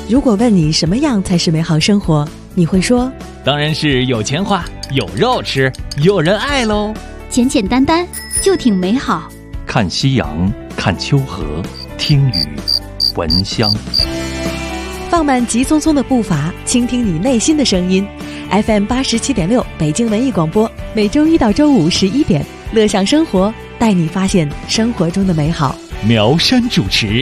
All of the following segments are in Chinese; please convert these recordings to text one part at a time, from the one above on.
如果问你什么样才是美好生活，你会说当然是有钱花，有肉吃，有人爱喽。 简简单单就挺美好。 看夕阳，看秋河，听雨，闻香。 放慢急匆匆的步伐，倾听你内心的声音。FM 87.6北京文艺广播，每周一到周五11点，乐享生活，带你发现生活中的美好。 苗山主持。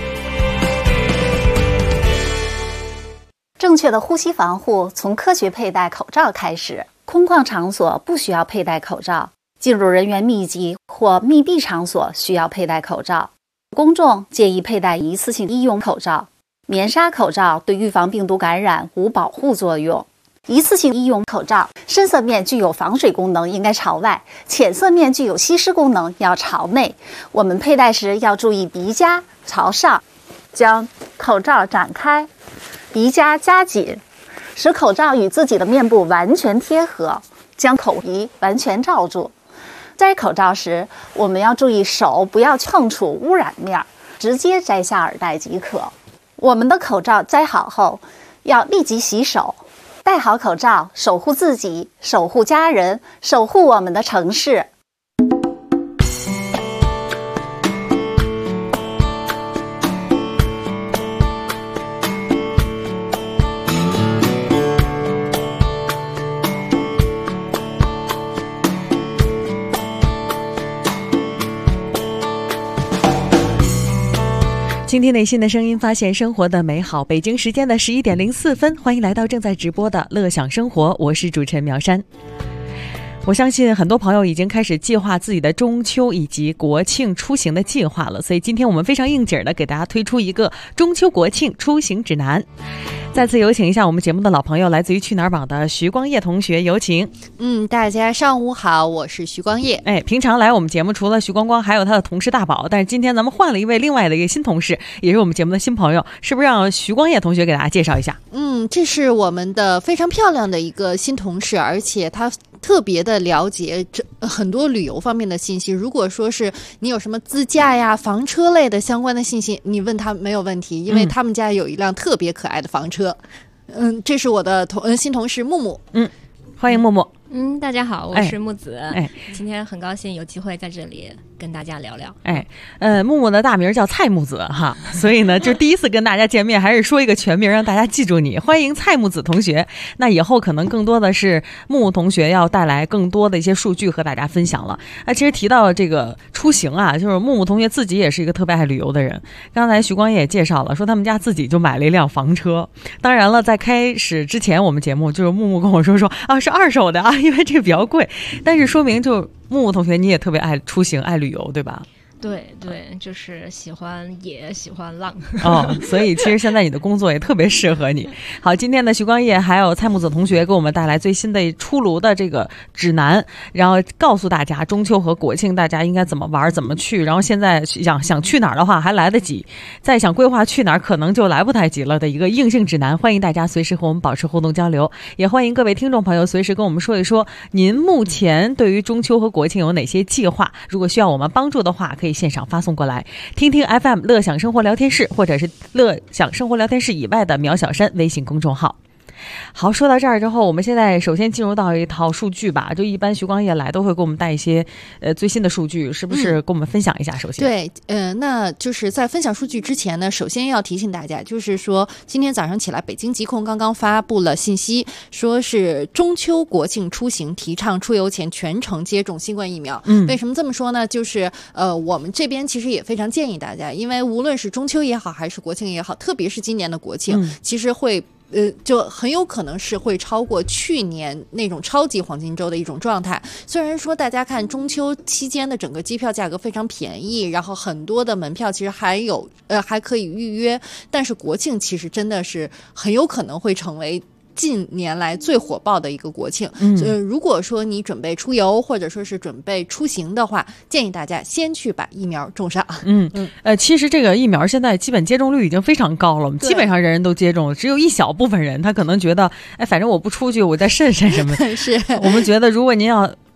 正确的呼吸防护从科学佩戴口罩开始。空旷场所不需要佩戴口罩，进入人员密集或密闭场所需要佩戴口罩。公众建议佩戴一次性医用口罩。棉纱口罩对预防病毒感染无保护作用。一次性医用口罩深色面具有防水功能，应该朝外；浅色面具有吸湿功能，要朝内。我们佩戴时要注意鼻夹朝上，将口罩展开，鼻夹夹紧，使口罩与自己的面部完全贴合，将口鼻完全罩住。摘口罩时，我们要注意手不要碰触污染面，直接摘下耳带即可。我们的口罩摘好后，要立即洗手。戴好口罩，守护自己，守护家人，守护我们的城市。 倾听内心的声音，发现生活的美好。北京时间的11点04分，欢迎来到正在直播的乐享生活，我是主持人苗山。我相信很多朋友已经开始计划自己的中秋以及国庆出行的计划了，所以今天我们非常应景的给大家推出一个中秋国庆出行指南。再次有请一下我们节目的老朋友，来自于去哪儿网的徐光业同学，有请。 大家上午好，我是徐光业。 平常来我们节目除了徐光光还有他的同事大宝，但是今天咱们换了一位另外的一个新同事，也是我们节目的新朋友，是不是让徐光业同学给大家介绍一下？ 这是我们的非常漂亮的一个新同事，而且他特别的了解很多旅游方面的信息。如果说是你有什么自驾呀、房车类的相关的信息，你问他没有问题，因为他们家有一辆特别可爱的房车。这是我的新同事木木。 欢迎木木。 大家好，我是木子。今天很高兴有机会在这里跟大家聊聊。 木木的大名叫蔡木子哈，所以呢，就第一次跟大家见面，还是说一个全名让大家记住你。欢迎蔡木子同学。那以后可能更多的是木木同学要带来更多的一些数据和大家分享了。其实提到这个出行啊，就是木木同学自己也是一个特别爱旅游的人。刚才徐光也介绍了，说他们家自己就买了一辆房车。当然了，在开始之前，我们节目就是木木跟我说是二手的啊。因为这个比较贵，但是说明就木木同学你也特别爱出行爱旅游对吧？ 对，就是喜欢野喜欢浪所以其实现在你的工作也特别适合你。好，今天的徐光业还有蔡木子同学给我们带来最新的出炉的这个指南，然后告诉大家中秋和国庆大家应该怎么玩怎么去，然后现在想去哪儿的话还来得及，再想规划去哪儿可能就来不太及了的一个硬性指南。欢迎大家随时和我们保持互动交流，也欢迎各位听众朋友随时跟我们说一说您目前对于中秋和国庆有哪些计划，如果需要我们帮助的话可以线上发送过来。听听 FM 乐享生活聊天室，或者是乐享生活聊天室以外的苗小山微信公众号。好，说到这儿之后，我们现在首先进入到一套数据吧。就一般徐光业来都会给我们带一些最新的数据，是不是跟我们分享一下？首先对，那就是在分享数据之前呢，首先要提醒大家，就是说今天早上起来北京疾控刚刚发布了信息，说是中秋国庆出行提倡出游前全程接种新冠疫苗。为什么这么说呢？就是我们这边其实也非常建议大家，因为无论是中秋也好还是国庆也好，特别是今年的国庆，其实会就很有可能是会超过去年那种超级黄金周的一种状态。虽然说大家看中秋期间的整个机票价格非常便宜，然后很多的门票其实还可以预约，但是国庆其实真的是很有可能会成为近年来最火爆的一个国庆。如果说你准备出游或者说是准备出行的话，建议大家先去把疫苗种上。 其实这个疫苗现在基本接种率已经非常高了，基本上人人都接种了，只有一小部分人他可能觉得反正我不出去我再慎什么。 是， 我们觉得如果您要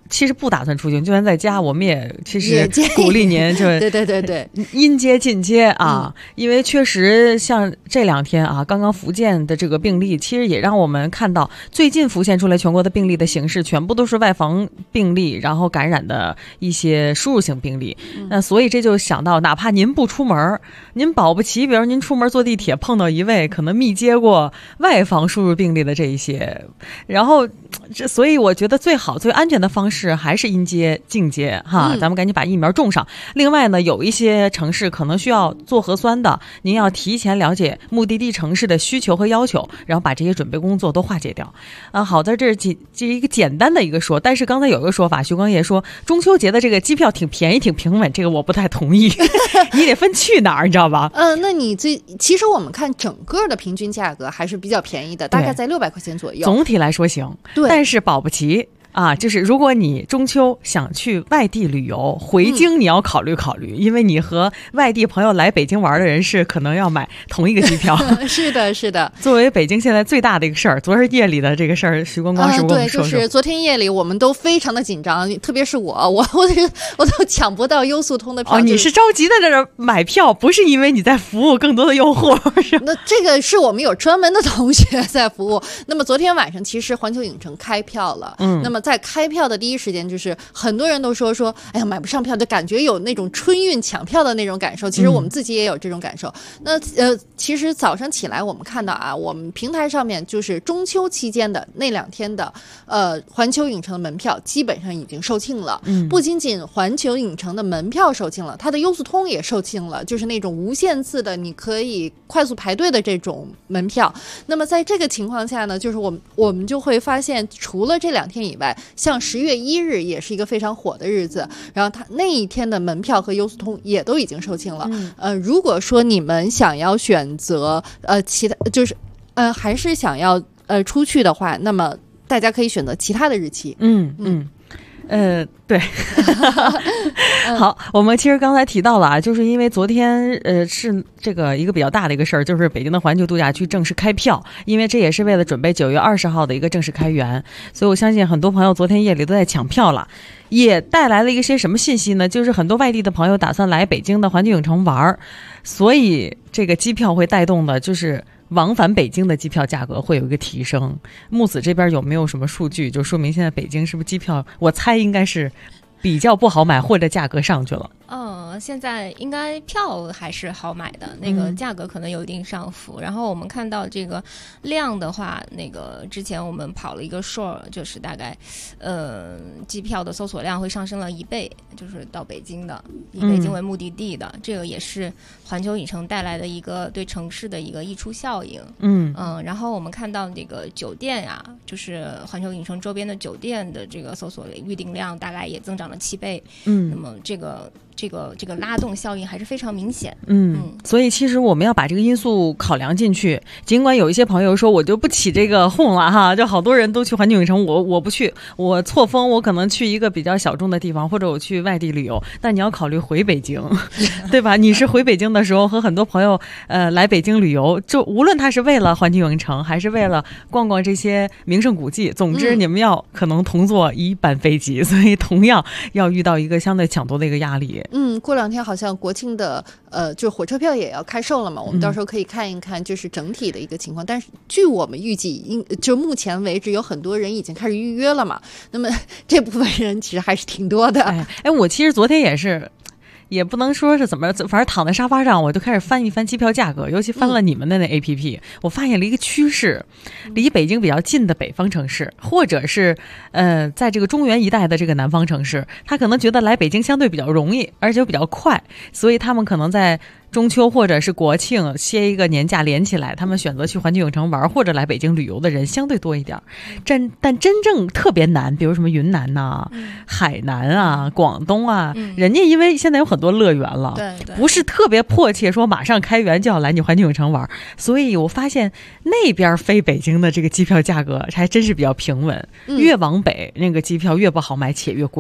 其实不打算出行，就算在家，我们也其实鼓励您就对应接尽接啊，因为确实像这2天啊，刚刚福建的这个病例，其实也让我们看到最近浮现出来全国的病例的形式，全部都是外防病例，然后感染的一些输入性病例。那所以这就想到，哪怕您不出门，您保不齐，比如您出门坐地铁碰到一位可能密接过外防输入病例的这一些，然后所以我觉得最好最安全的方式还是应接尽接哈，咱们赶紧把疫苗种上。另外呢，有一些城市可能需要做核酸的，您要提前了解目的地城市的需求和要求，然后把这些准备工作都化解掉。好在这是一个简单的一个说，但是刚才有一个说法，徐光业说中秋节的这个机票挺便宜挺平稳，这个我不太同意你得分去哪儿，你知道吧？ 那你其实我们看整个的平均价格还是比较便宜的，大概在600块钱左右。 总体来说行，对，但是保不齐啊，就是如果你中秋想去外地旅游，回京你要考虑考虑，因为你和外地朋友来北京玩的人是可能要买同一个机票。 是的，是的。 作为北京现在最大的一个事儿，昨日夜里的这个事儿，徐光光是不是跟我们说说？ 对，就是昨天夜里我们都非常的紧张，特别是我都抢不到优速通的票。 你是着急在这儿买票，不是因为你在服务更多的用户？ 那这个是我们有专门的同学在服务。那么昨天晚上其实环球影城开票了，那么在开票的第一时间，就是很多人都说，哎呀，买不上票，就感觉有那种春运抢票的那种感受。其实我们自己也有这种感受。那其实早上起来我们看到啊，我们平台上面就是中秋期间的那2天的环球影城的门票基本上已经售罄了。不仅仅环球影城的门票售罄了，它的优速通也售罄了，就是那种无限次的你可以快速排队的这种门票。那么在这个情况下呢，就是我们就会发现，除了这2天以外，像10月1日也是一个非常火的日子，然后它那一天的门票和优速通也都已经售罄了。如果说你们想要选择其他，就是还是想要出去的话，那么大家可以选择其他的日期。 对好，我们其实刚才提到了啊，就是因为昨天是这个一个比较大的一个事儿，就是北京的环球度假区正式开票，因为这也是为了准备9月20号的一个正式开园，所以我相信很多朋友昨天夜里都在抢票了，也带来了一些什么信息呢？就是很多外地的朋友打算来北京的环球影城玩，所以这个机票会带动的就是往返北京的机票价格会有一个提升。木子这边有没有什么数据就说明现在北京是不是机票，我猜应该是比较不好买，或者价格上去了？ 现在应该票还是好买的，那个价格可能有一定上浮。然后我们看到这个量的话，那个之前我们跑了一个数，就是大概机票的搜索量会上升了1倍，就是到北京的，以北京为目的地的，这个也是环球影城带来的一个对城市的一个溢出效应。然后我们看到这个酒店呀，就是环球影城周边的酒店的这个搜索预订量大概也增长了7倍。那么这个拉动效应还是非常明显。 所以其实我们要把这个因素考量进去。尽管有一些朋友说我就不起这个哄了哈，就好多人都去环球影城，我不去，我错峰，我可能去一个比较小众的地方，或者我去外地旅游。但你要考虑回北京，对吧？你是回北京的时候和很多朋友来北京旅游，就无论他是为了环球影城还是为了逛逛这些名胜古迹，总之你们要可能同坐一班飞机，所以同样要遇到一个相对抢夺的一个压力。 过2天好像国庆的就是火车票也要开售了嘛，我们到时候可以看一看就是整体的一个情况。但是据我们预计，就目前为止有很多人已经开始预约了嘛，那么这部分人其实还是挺多的。 我其实昨天也是，也不能说是怎么，反正躺在沙发上我就开始翻一翻机票价格，尤其翻了你们的那 APP，我发现了一个趋势，离北京比较近的北方城市，或者是在这个中原一带的这个南方城市，他可能觉得来北京相对比较容易，而且比较快，所以他们可能在中秋或者是国庆歇一个年假连起来，他们选择去环球影城玩或者来北京旅游的人相对多一点。但真正特别难，比如什么云南啊、海南啊、广东啊，人家因为现在有很多乐园了，不是特别迫切说马上开园就要来你环球影城玩，所以我发现那边飞北京的这个机票价格还真是比较平稳，越往北那个机票越不好买且越贵。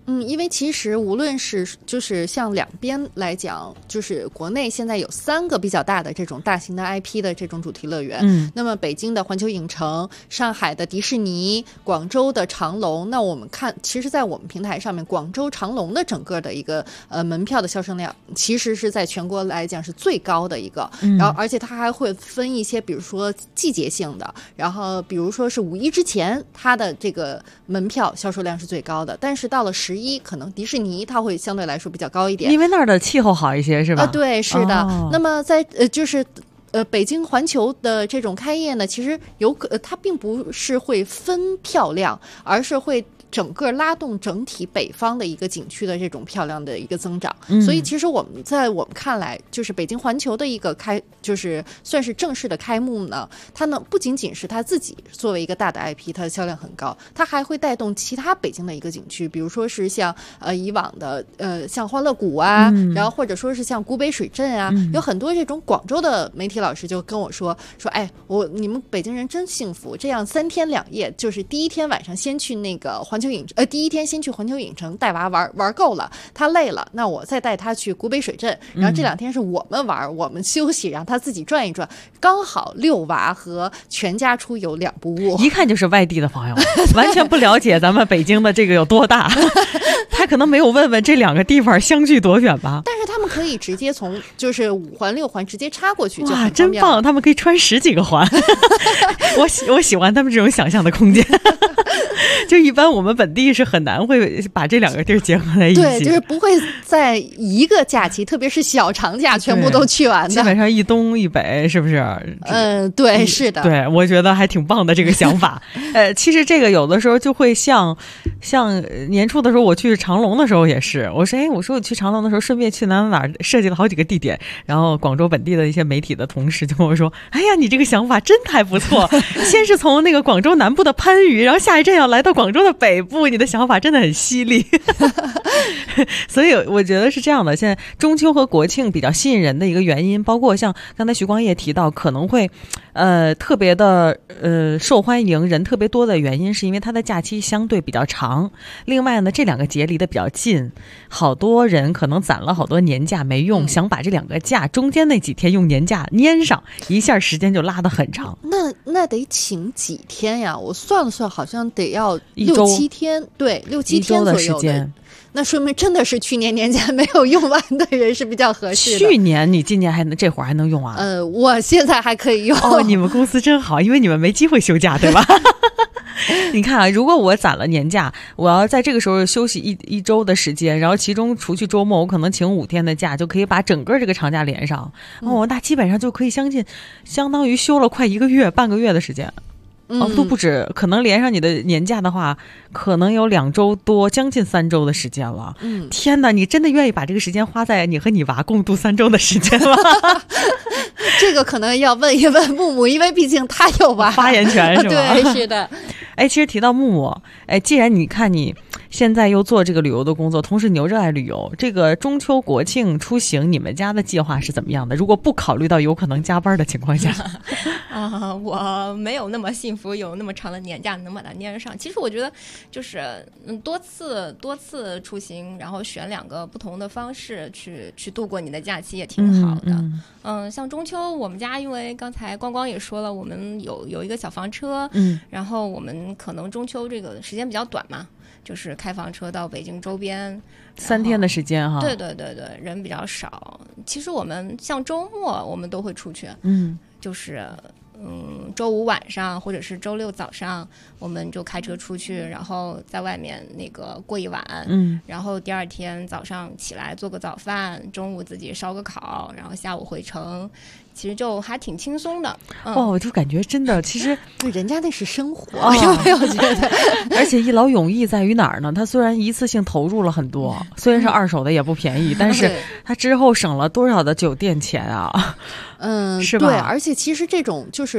因为其实无论是就是像两边来讲，就是国内现在有3个比较大的这种大型的 IP 的这种主题乐园，那么北京的环球影城、上海的迪士尼、广州的长隆，那我们看，其实在我们平台上面，广州长隆的整个的一个门票的销售量，其实是在全国来讲是最高的一个，然后而且它还会分一些，比如说季节性的，然后比如说是5一之前，它的这个门票销售量是最高的，但是到了11，可能迪士尼它会相对来说比较高一点， 因为那儿的气候好一些，是吧？ 对，是的。那么在就是北京环球的这种开业呢，其实它并不是会分票量，而是会整个拉动整体北方的一个景区的这种漂亮的一个增长，所以其实我们看来，就是北京环球的一个就是算是正式的开幕呢，它呢不仅仅是它自己作为一个大的 IP， 它的销量很高，它还会带动其他北京的一个景区，比如说是像以往的像欢乐谷啊，然后或者说是像古北水镇啊，有很多这种广州的媒体老师就跟我说，哎，你们北京人真幸福，这样3天2夜，就是第一天晚上先去那个第一天先去环球影城带娃玩够了，他累了，那我再带他去古北水镇，然后这2天是我们玩，我们休息，让他自己转一转，刚好遛娃和全家出游2不误。 一看就是外地的朋友，完全不了解咱们北京的这个有多大，他可能没有问问这2个地方相距多远吧。 但是他们可以直接从就是5环6环直接插过去，就哇，真棒！他们可以穿10几个环，我喜欢他们这种想象的空间。就一般我们本地是很难会把这2个地儿结合在一起， 对，就是不会在一个假期，特别是小长假全部都去完的， 基本上一东一北，是不是？ 对，是的， 对，我觉得还挺棒的这个想法。其实这个有的时候就会像年初的时候我去长隆的时候也是，我说我去长隆的时候顺便去哪儿设计了好几个地点，然后广州本地的一些媒体的同事就跟我说，哎呀，你这个想法真还不错，先是从那个广州南部的番禺，然后下一站要来到广州的北部，你的想法真的很犀利。所以我觉得是这样的，现在中秋和国庆比较吸引人的一个原因，包括像刚才徐光业提到可能会特别的受欢迎，人特别多的原因是因为它的假期相对比较长，另外呢这2个节离得比较近，好多人可能攒了好多年假没用，想把这2个假中间那几天用年假粘上，一下时间就拉得很长。 那得请几天呀？我算了算，好像得要 1周 6-7天，对，6-7天左右的时间。 那说明真的是去年年假没有用完的人是比较合适的。 去年你今年这会儿还能用啊？ 我现在还可以用。 你们公司真好，因为你们没机会休假，对吧？你看啊，如果我攒了年假，我要在这个时候休息一周的时间，然后其中除去周末，我可能请5天的假，就可以把整个这个长假连上。那基本上就可以相当于休了快1个月、半个月的时间。都不止，可能连上你的年假的话，可能有2周多，将近3周的时间了。天哪，你真的愿意把这个时间花在你和你娃共度3周的时间吗？ 这个可能要问一问木木，因为毕竟他有娃， 发言权是吧？ 对，是的。 其实提到木木，既然你看你现在又做这个旅游的工作，同时你又热爱旅游，这个中秋国庆出行，你们家的计划是怎么样的？如果不考虑到有可能加班的情况下， 我没有那么幸福，有那么长的年假能把它粘上。其实我觉得就是多次出行，然后选2个不同的方式去度过你的假期也挺好的。像中秋，我们家因为刚才光光也说了，我们有一个小房车，然后我们可能中秋这个时间比较短嘛，就是开房车到北京周边 3天的时间哈。 对，人比较少。其实我们像周末我们都会出去，就是周5晚上或者是周6早上，我们就开车出去，然后在外面那个过一晚，然后第2天早上起来做个早饭，中午自己烧个烤，然后下午回城。其实就还挺轻松的。 我就感觉真的，其实人家那是生活，有没有觉得？ 而且一劳永逸在于哪儿呢？他虽然一次性投入了很多，虽然是2手的也不便宜，但是他之后省了多少的酒店钱啊？是吧？ 对，而且其实这种就是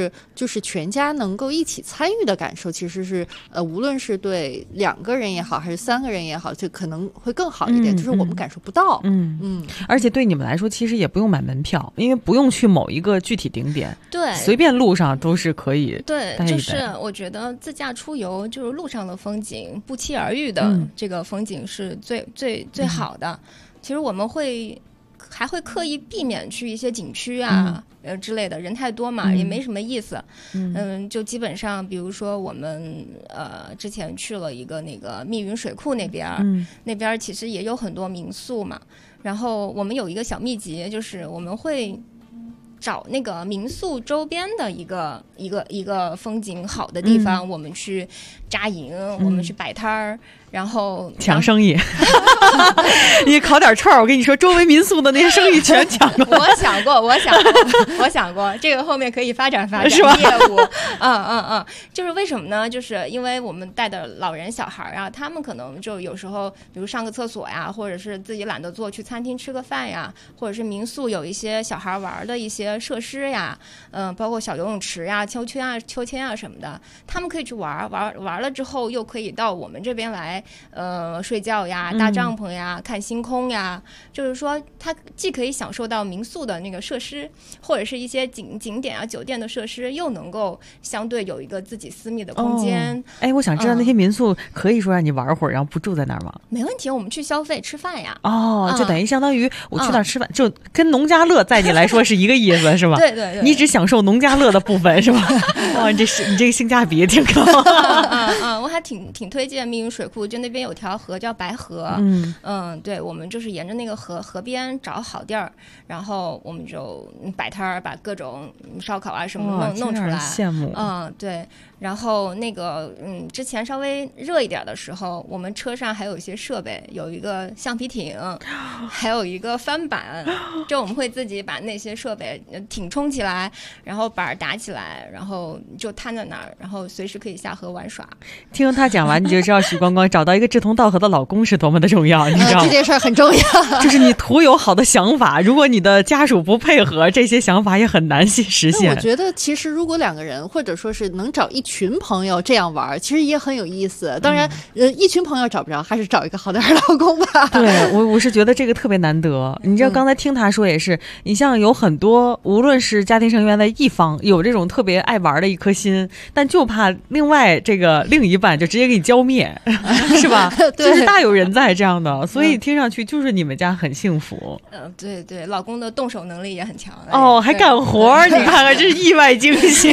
就是全家能够一起参与的感受，其实是无论是对2个人也好，还是3个人也好，就可能会更好一点，就是我们感受不到。 而且对你们来说，其实也不用买门票，因为不用去某一个具体景点， 对， 随便路上都是可以。 对，就是我觉得自驾出游就是路上的风景，不期而遇的这个风景是最好的。其实我们还会刻意避免去一些景区啊之类的，人太多嘛，也没什么意思。就基本上比如说我们之前去了一个那个密云水库那边，那边其实也有很多民宿嘛，然后我们有一个小秘籍，就是我们会找那个民宿周边的一个风景好的地方，我们去扎营，我们去摆摊儿，然后抢生意。你烤点串儿，我跟你说，周围民宿的那些生意全抢过。 我想过，这个后面可以发展是吧？业务。就是为什么呢？就是因为我们带的老人小孩啊，他们可能就有时候，比如上个厕所呀，或者是自己懒得做，去餐厅吃个饭呀，或者是民宿有一些小孩玩的一些设施呀，包括小游泳池呀、秋千啊什么的，他们可以去玩了之后，又可以到我们这边来，睡觉呀、搭帐篷呀、看星空呀。就是说，他既可以享受到民宿的那个设施，或者是一些景点啊、酒店的设施，又能够相对有一个自己私密的空间。 我想知道那些民宿可以说让你玩会儿，然后不住在那儿吗？ 没问题，我们去消费吃饭呀。 就等于相当于我去那儿吃饭，就跟农家乐在你来说是一个意思，是吧？ 对， 你只享受农家乐的部分，是吧？哇，你这个性价比也挺高。 我还挺推荐密云水库，就那边有条河叫白河。对，我们就是沿着那个河边找好地儿，然后我们就摆摊儿，把各种烧烤啊什么弄出来。 羡慕。 对。然后那个之前稍微热一点的时候，我们车上还有一些设备，有一个橡皮艇，还有一个翻板，就我们会自己把那些设备艇冲起来，然后板打起来，然后就摊在那儿，然后随时可以下河玩耍。 听他讲完，你就知道许光光找到一个志同道合的老公是多么的重要，你知道吗？ 这件事很重要， 就是你图有好的想法，如果你的家属不配合，这些想法也很难实现。 我觉得其实如果2个人或者说是能找一群朋友这样玩，其实也很有意思。当然，一群朋友找不着，还是找一个好点的老公吧。 对，我是觉得这个特别难得。你知道，刚才听他说也是，你像有很多，无论是家庭成员的一方有这种特别爱玩的一颗心，但就怕另外这个另一半就直接给你浇灭，是吧？就是大有人在这样的，所以听上去就是你们家很幸福。 对，老公的动手能力也很强。 还干活，你看看，这是意外惊喜。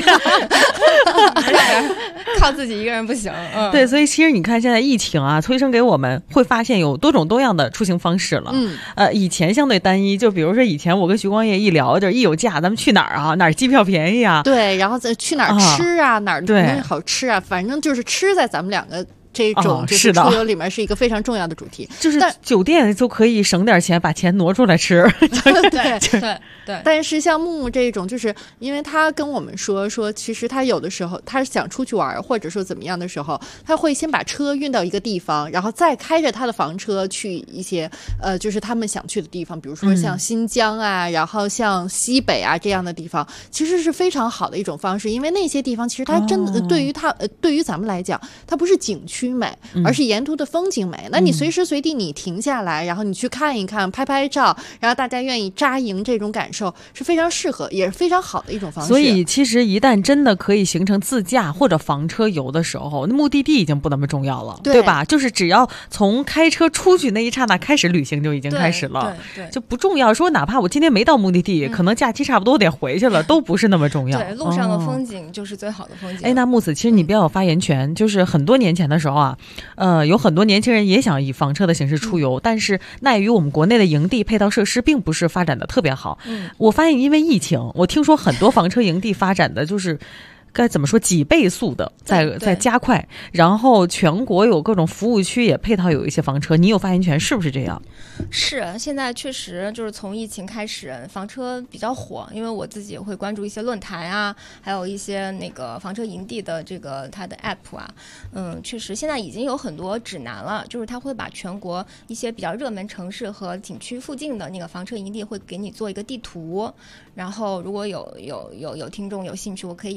靠自己一个人不行。 对，所以其实你看现在疫情啊，催生给我们会发现有多种多样的出行方式了。以前相对单一，就比如说以前我跟徐光业一聊，就是一有假咱们去哪儿啊，哪儿机票便宜啊， 对，然后再去哪儿吃啊，哪儿好吃啊，反正就是吃在咱们2个这种就是出游里面是一个非常重要的主题， 就是酒店就可以省点钱，把钱挪出来吃。 对。但是像木木这种，就是因为他跟我们说，其实他有的时候他想出去玩，或者说怎么样的时候，他会先把车运到一个地方，然后再开着他的房车去一些就是他们想去的地方，比如说像新疆啊，然后像西北啊这样的地方，其实是非常好的一种方式，因为那些地方其实它真的对于咱们来讲，它不是景区美，而是沿途的风景美。那你随时随地你停下来，然后你去看一看，拍拍照，然后大家愿意扎营，这种感受是非常适合，也是非常好的一种方式。 所以其实一旦真的可以形成自驾或者房车游的时候，那目的地已经不那么重要了， 对吧？就是只要从开车出去那一刹那开始，旅行就已经开始了， 对， 就不重要。说哪怕我今天没到目的地，可能假期差不多得回去了，都不是那么重要。 对，路上的风景就是最好的风景。 那木子，其实你比较有发言权，就是很多年前的时候啊，有很多年轻人也想以房车的形式出游，但是奈于我们国内的营地配套设施并不是发展的特别好。我发现因为疫情，我听说很多房车营地发展的就是该怎么说几倍速的在加快，然后全国有各种服务区也配套有一些房车，你有发言权，是不是这样？ 是，现在确实就是从疫情开始，房车比较火，因为我自己也会关注一些论坛啊，还有一些那个房车营地的这个它的 app 啊，确实现在已经有很多指南了，就是它会把全国一些比较热门城市和景区附近的那个房车营地会给你做一个地图，然后如果有听众有兴趣，我可以发那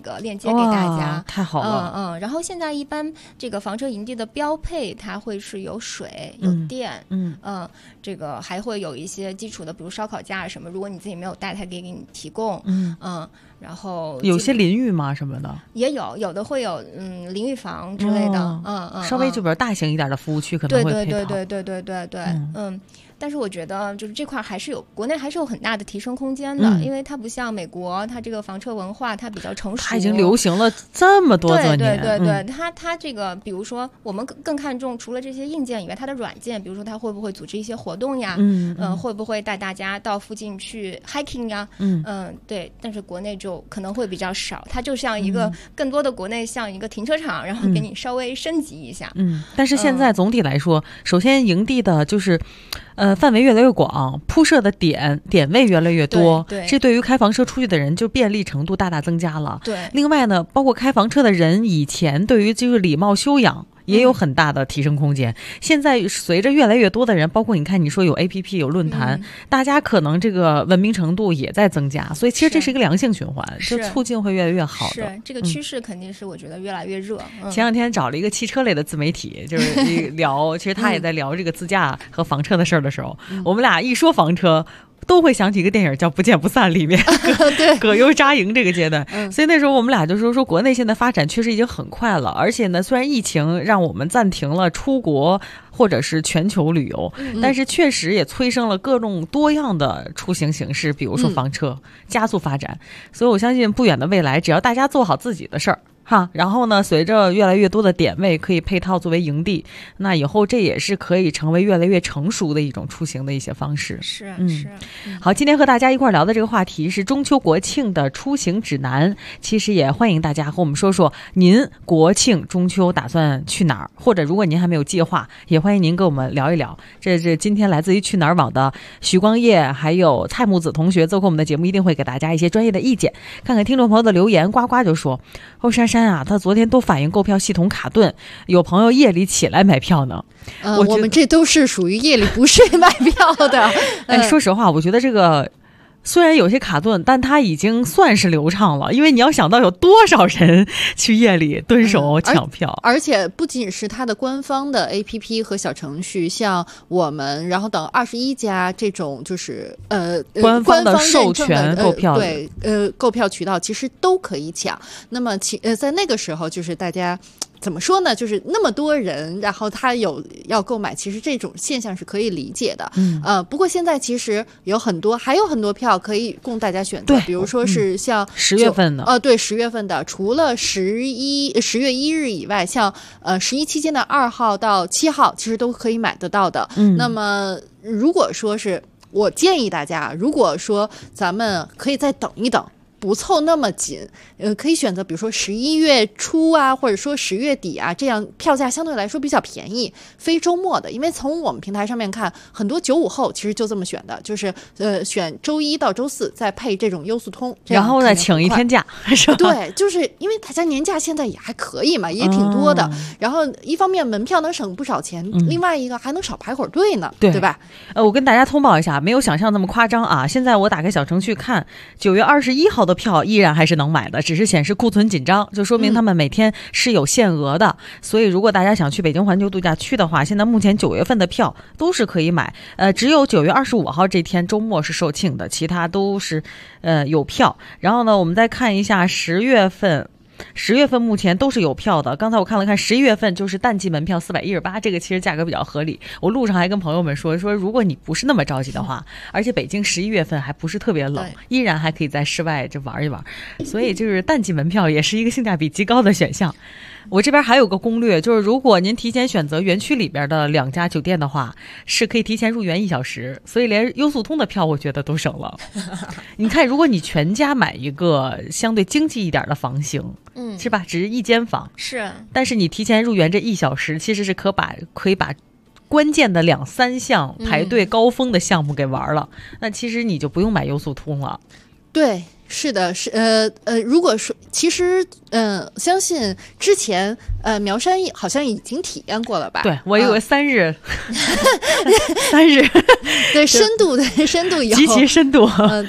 个链接给大家。 太好了。 然后现在一般这个房车营地的标配，它会是有水、有电，这个还会有一些基础的，比如烧烤架什么，如果你自己没有带，它可以给你提供。然后有些淋浴吗什么的？ 也有的会有淋浴房之类的， 稍微就比如大型一点的服务区可能会配套。 对，但是我觉得就是这块还是国内还是有很大的提升空间的，因为它不像美国，它这个房车文化它比较成熟， 它已经流行了这么多年。 对，它这个比如说我们更看重除了这些硬件以外，它的软件，比如说它会不会组织一些活动呀，会不会带大家到附近去 hiking 呀，对，但是国内就可能会比较少，它就像一个更多的国内像一个停车场，然后给你稍微升级一下。 但是现在总体来说，首先营地的就是范围越来越广，铺设的点位越来越多，这对于开房车出去的人就便利程度大大增加了。 对， 另外呢，包括开房车的人以前对于就是礼貌修养也有很大的提升空间。现在随着越来越多的人，包括你看你说有 APP 有论坛，大家可能这个文明程度也在增加，所以其实这是一个良性循环，就促进会越来越好的。 是这个趋势肯定是我觉得越来越热。 前两天找了一个汽车类的自媒体，就是聊其实他也在聊这个自驾和房车的事儿的时候，我们俩一说房车都会想起一个电影叫《不见不散》里面葛优扎营这个阶段。所以那时候我们俩就说国内现在发展确实已经很快了，而且呢虽然疫情让我们暂停了出国或者是全球旅游，但是确实也催生了各种多样的出行形式，比如说房车加速发展。所以我相信不远的未来，只要大家做好自己的事儿然后呢随着越来越多的点位可以配套作为营地，那以后这也是可以成为越来越成熟的一种出行的一些方式。 是。 好，今天和大家一块聊的这个话题是中秋国庆的出行指南。其实也欢迎大家和我们说说您国庆中秋打算去哪儿，或者如果您还没有计划，也欢迎您跟我们聊一聊。这是今天来自于去哪儿网的徐光业还有蔡木子同学做客我们的节目，一定会给大家一些专业的意见。看看听众朋友的留言，呱呱就说珊珊啊，他昨天都反映购票系统卡顿，有朋友夜里起来买票呢。 我们这都是属于夜里不睡买票的。 说实话，我觉得这个虽然有些卡顿，但它已经算是流畅了，因为你要想到有多少人去夜里蹲守抢票， 而且不仅是它的官方的 APP 和小程序，像我们然后等21家这种就是官方的授权购票购票渠道其实都可以抢。那么在那个时候就是大家怎么说呢，就是那么多人然后他要购买，其实这种现象是可以理解的。不过现在其实还有很多票可以供大家选择，比如说是像 10月份的对10月份的，除了10月1日以外，像11期间的2号到7号其实都可以买得到的。那么如果说是我建议大家，如果说咱们可以再等一等，不凑那么紧，可以选择比如说11月初啊，或者说10月底啊，这样票价相对来说比较便宜，非周末的。因为从我们平台上面看，很多95后其实就这么选的，就是选周一到周四再配这种优速通， 然后再请一天假，是吧？ 对，就是因为大家年假现在也还可以嘛，也挺多的。然后一方面门票能省不少钱，另外一个还能少排会儿队呢，对吧？ 我跟大家通报一下，没有想象那么夸张啊。现在我打开小程序看，9月21号的票依然还是能买的，只是显示库存紧张，就说明他们每天是有限额的。所以如果大家想去北京环球度假区的话，现在目前9月份的票都是可以买，只有9月25号这天周末是售罄的，其他都是有票。然后呢，我们再看一下10月份目前都是有票的。刚才我看了看11月份就是淡季门票418，这个其实价格比较合理。我路上还跟朋友们说如果你不是那么着急的话，而且北京11月份还不是特别冷，依然还可以在室外就玩一玩，所以就是淡季门票也是一个性价比极高的选项。我这边还有个攻略，就是如果您提前选择园区里边的2家酒店的话，是可以提前入园1小时，所以连优速通的票我觉得都省了。你看，如果你全家买一个相对经济一点的房型，是吧？只是一间房， 是， 但是你提前入园这1小时，其实是可以把关键的2-3项排队高峰的项目给玩了，那其实你就不用买优速通了。 对，是的，是如果说其实相信之前苗山好像已经体验过了吧？ 对，我以为3日3日对深度有极其深度。 对。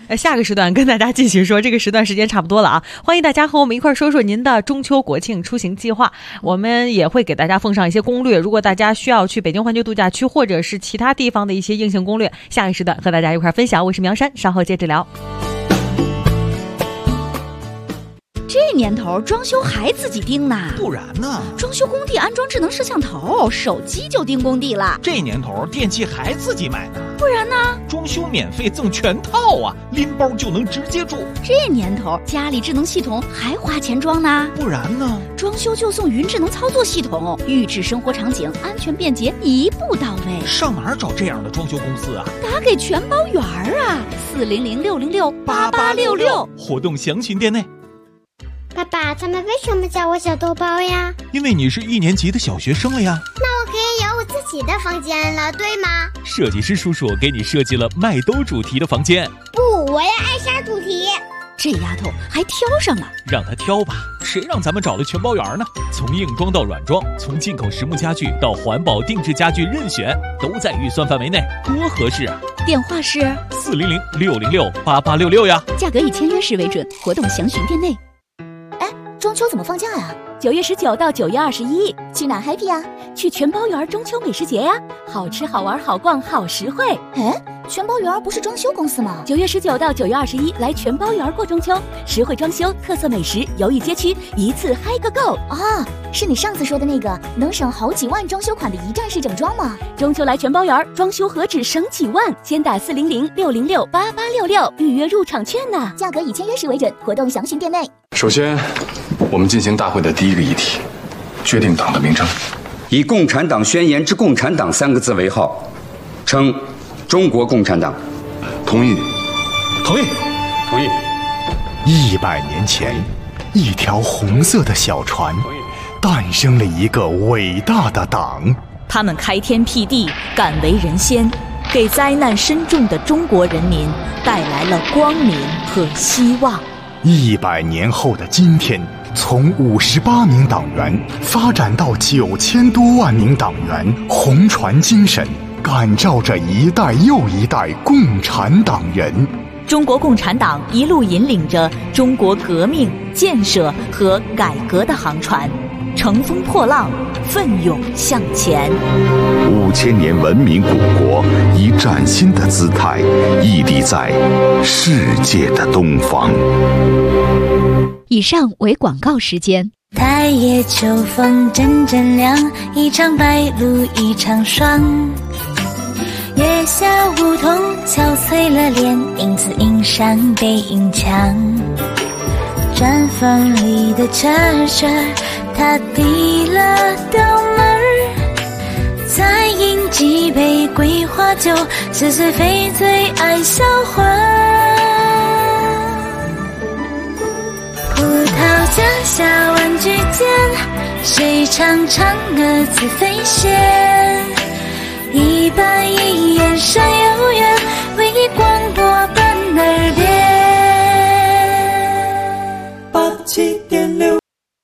下个时段跟大家继续说，这个时段时间差不多了啊，欢迎大家和我们一块说说您的中秋国庆出行计划，我们也会给大家奉上一些攻略，如果大家需要去北京环球度假区或者是其他地方的一些硬性攻略，下个时段和大家一块分享。我是苗山，稍后接着聊。 这年头装修还自己盯呢？ 不然呢？ 装修工地安装智能摄像头，手机就盯工地了。 这年头电器还自己买呢？ 不然呢？ 装修免费赠全套啊，拎包就能直接住。 这年头家里智能系统还花钱装呢？ 不然呢？ 装修就送云智能操作系统，预制生活场景，安全便捷，一步到位。 上哪儿找这样的装修公司啊？ 打给全包园啊，400-606-8866， 活动详询店内。 爸爸，他们为什么叫我小豆包呀？ 因为你是1年级的小学生了呀。 那我可以有我自己的房间了，对吗？ 设计师叔叔给你设计了麦兜主题的房间。 不，我要艾莎主题。 这丫头还挑上了， 让她挑吧，谁让咱们找了全包园呢？从硬装到软装，从进口实木家具到环保定制家具，任选，都在预算范围内，多合适啊！ 电话是 400-606-8866呀。 价格以签约时为准，活动详询店内。 中秋怎么放假呀 ？9月19到9月21， 去哪 happy 呀？ 去全包园中秋美食节呀，好吃好玩好逛好实惠。 哎，全包园不是装修公司吗 ？9月19到9月21，来全包园过中秋，实惠装修，特色美食，犹豫街区，一次嗨个够啊！是你上次说的那个能省好几万装修款的一站式整装吗？ 中秋来全包园，装修何止省几万？先打400-606-8866预约入场券呢， 价格以签约时为准，活动详询店内。 首先，我们进行大会的第一个议题，决定党的名称， 以共产党宣言之共产党3个字为号，称中国共产党。 同意。 同意。同意。 100年前，一条红色的小船诞生了一个伟大的党。 他们开天辟地，敢为人先，给灾难深重的中国人民带来了光明和希望。 100年后的今天，从58名党员发展到9000多万名党员，红船精神感召着一代又一代共产党人。 中国共产党一路引领着中国革命、建设和改革的航船，乘风破浪，奋勇向前。 5000年文明古国以崭新的姿态屹立在世界的东方。 以上为广告时间。 太夜秋风阵阵凉，一场白露一场霜。月下梧桐憔悴了脸，影子映上背影墙。砖房里的车车，他递了刀门儿，再饮几杯桂花酒，似是非醉爱销魂。葡萄架下万句间，谁唱嫦娥自飞仙？一板一眼山有缘，为你广播伴耳边。87.6。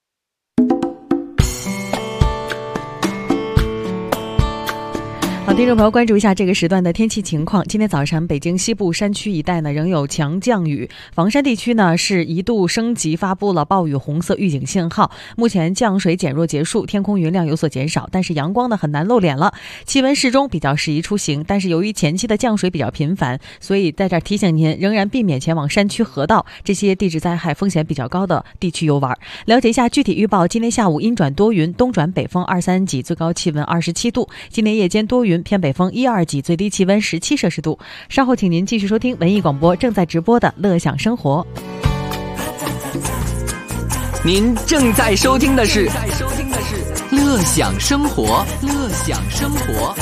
好，听众朋友，关注一下这个时段的天气情况。今天早上，北京西部山区一带呢仍有强降雨，房山地区呢是一度升级发布了暴雨红色预警信号。目前降水减弱结束，天空云量有所减少，但是阳光呢很难露脸了。气温适中，比较适宜出行。但是由于前期的降水比较频繁，所以在这儿提醒您，仍然避免前往山区河道这些地质灾害风险比较高的地区游玩。了解一下具体预报：今天下午阴转多云，东转北风2-3级，最高气温27度；今天夜间多云，偏北风1-2级，最低气温17摄氏度。稍后请您继续收听文艺广播正在直播的乐享生活。 您正在收听的是乐享生活，乐享生活。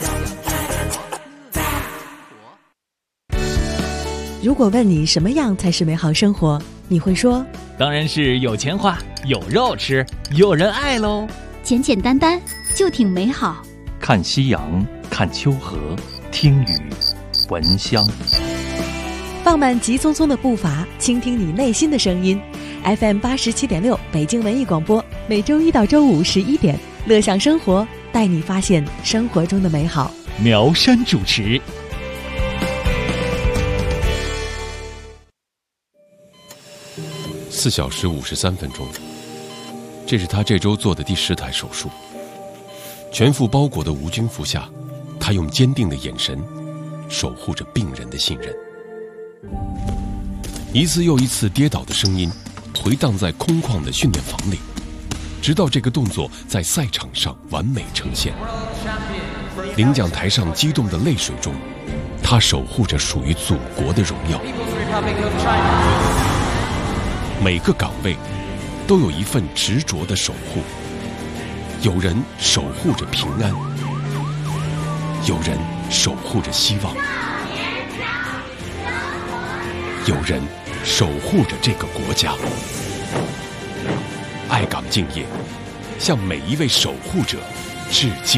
如果问你什么样才是美好生活，你会说当然是有钱花，有肉吃，有人爱喽。 简简单单就挺美好。 看夕阳，看秋荷，听雨，闻香。 放慢急匆匆的步伐，倾听你内心的声音。FM 87.6北京文艺广播，每周一到周五11点，乐享生活，带你发现生活中的美好。 苗山主持。 4小时53分钟，这是他这周做的第10台手术。全副包裹的无菌服下，他用坚定的眼神守护着病人的信任。一次又一次跌倒的声音回荡在空旷的训练房里，直到这个动作在赛场上完美呈现。领奖台上激动的泪水中，他守护着属于祖国的荣耀。每个岗位都有一份执着的守护，有人守护着平安，有人守护着希望，有人守护着这个国家。爱岗敬业，向每一位守护者致敬。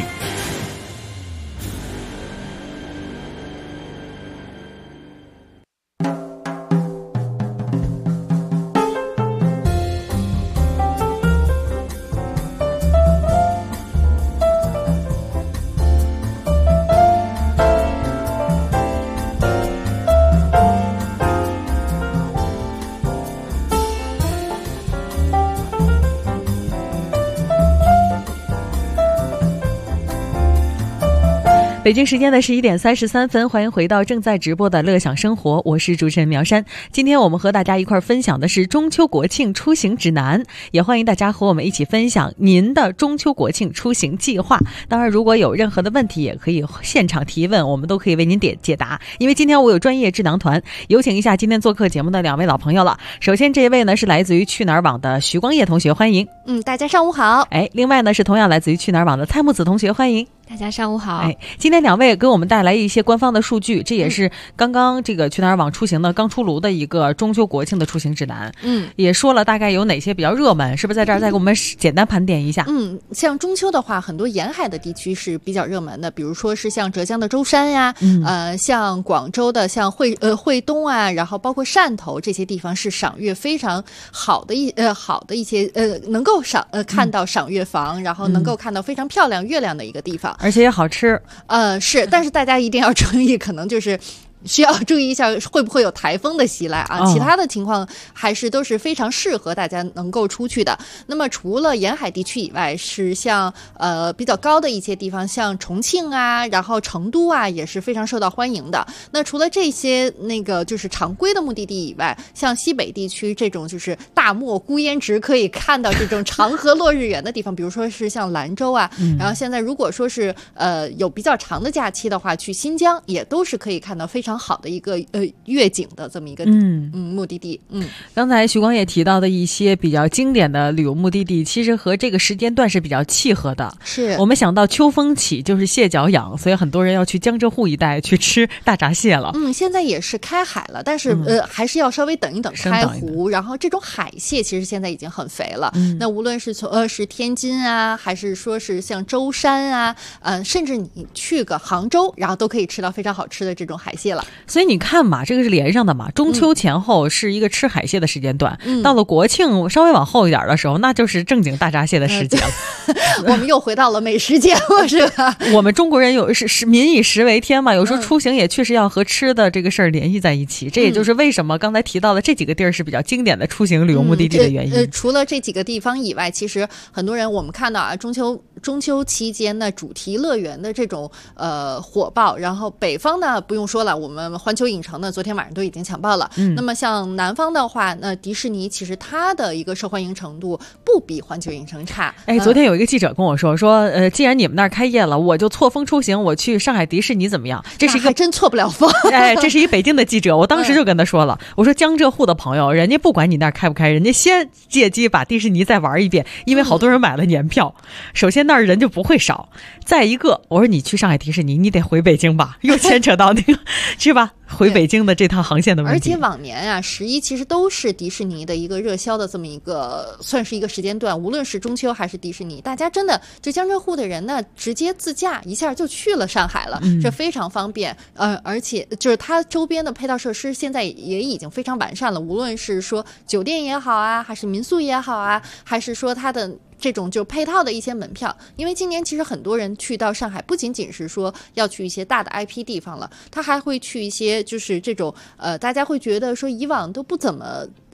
北京时间的11点33分，欢迎回到正在直播的乐享生活，我是主持人苗山。今天我们和大家一块分享的是中秋国庆出行指南，也欢迎大家和我们一起分享您的中秋国庆出行计划。当然，如果有任何的问题，也可以现场提问，我们都可以为您解答。因为今天我有专业智囊团，有请一下今天做客节目的2位老朋友了。首先这一位呢是来自于去哪儿网的徐光叶同学，欢迎。 大家上午好。 另外呢是同样来自于去哪儿网的蔡木子同学，欢迎。 大家上午好。 今天2位给我们带来一些官方的数据，这也是刚刚这个去哪儿网出行的刚出炉的一个中秋国庆的出行指南。也说了大概有哪些比较热门，是不是在这儿再给我们简单盘点一下？ 像中秋的话，很多沿海的地区是比较热门的，比如说是像浙江的舟山呀，像广州的像惠东啊，然后包括汕头这些地方是赏月非常好的一些能够看到赏月房，然后能够看到非常漂亮月亮的一个地方。 而且也好吃， 是，但是大家一定要注意，可能就是需要注意一下会不会有台风的袭来啊，其他的情况还是都是非常适合大家能够出去的。那么除了沿海地区以外，是像比较高的一些地方，像重庆啊，然后成都啊，也是非常受到欢迎的。那除了这些就是常规的目的地以外，像西北地区这种就是大漠孤烟直可以看到这种长河落日圆的地方，比如说是像兰州啊，然后现在如果说是有比较长的假期的话，去新疆也都是可以看到非常好的一个月景的这么一个目的地。 刚才徐光也提到的一些比较经典的旅游目的地，其实和这个时间段是比较契合的。 是我们想到秋风起就是蟹脚痒，所以很多人要去江浙沪一带去吃大闸蟹了。 现在也是开海了，但是还是要稍微等一等开湖。然后这种海蟹其实现在已经很肥了。那无论是是天津啊，还是说是像舟山啊，甚至你去个杭州，然后都可以吃到非常好吃的这种海蟹了。 所以你看嘛，这个是连上的嘛。中秋前后是一个吃海蟹的时间段，到了国庆稍微往后一点的时候，那就是正经大闸蟹的时节了。 我们又回到了美食节目，是吧？ 我们中国人是民以食为天嘛，有时候出行也确实要和吃的这个事儿联系在一起。这也就是为什么刚才提到的这几个地儿是比较经典的出行旅游目的地的原因。 除了这几个地方以外，其实很多人我们看到啊，中秋期间呢，主题乐园的这种火爆，然后北方呢不用说了，我们环球影城呢昨天晚上都已经抢爆了。那么像南方的话，那迪士尼其实它的一个受欢迎程度不比环球影城差。 昨天有一个记者跟我说既然你们那儿开业了，我就错峰出行，我去上海迪士尼怎么样？这是一个还真错不了峰。 这是一北京的记者，我当时就跟他说了，我说江浙沪的朋友，人家不管你那儿开不开，人家先借机把迪士尼再玩一遍，因为好多人买了年票。首先那儿人就不会少，再一个我说你去上海迪士尼，你得回北京吧，又牵扯到那个是吧？回北京的这趟航线的问题。 而且往年啊，11其实都是迪士尼的一个热销的这么一个，算是一个时间段。无论是中秋还是迪士尼，大家真的就江浙沪的人呢，直接自驾一下就去了上海了，这非常方便。而且就是它周边的配套设施现在也已经非常完善了，无论是说酒店也好啊，还是民宿也好啊，还是说它的这种就配套的一些门票。因为今年其实很多人去到上海，不仅仅是说要去一些大的 IP 地方了，他还会去一些就是这种大家会觉得说以往都不怎么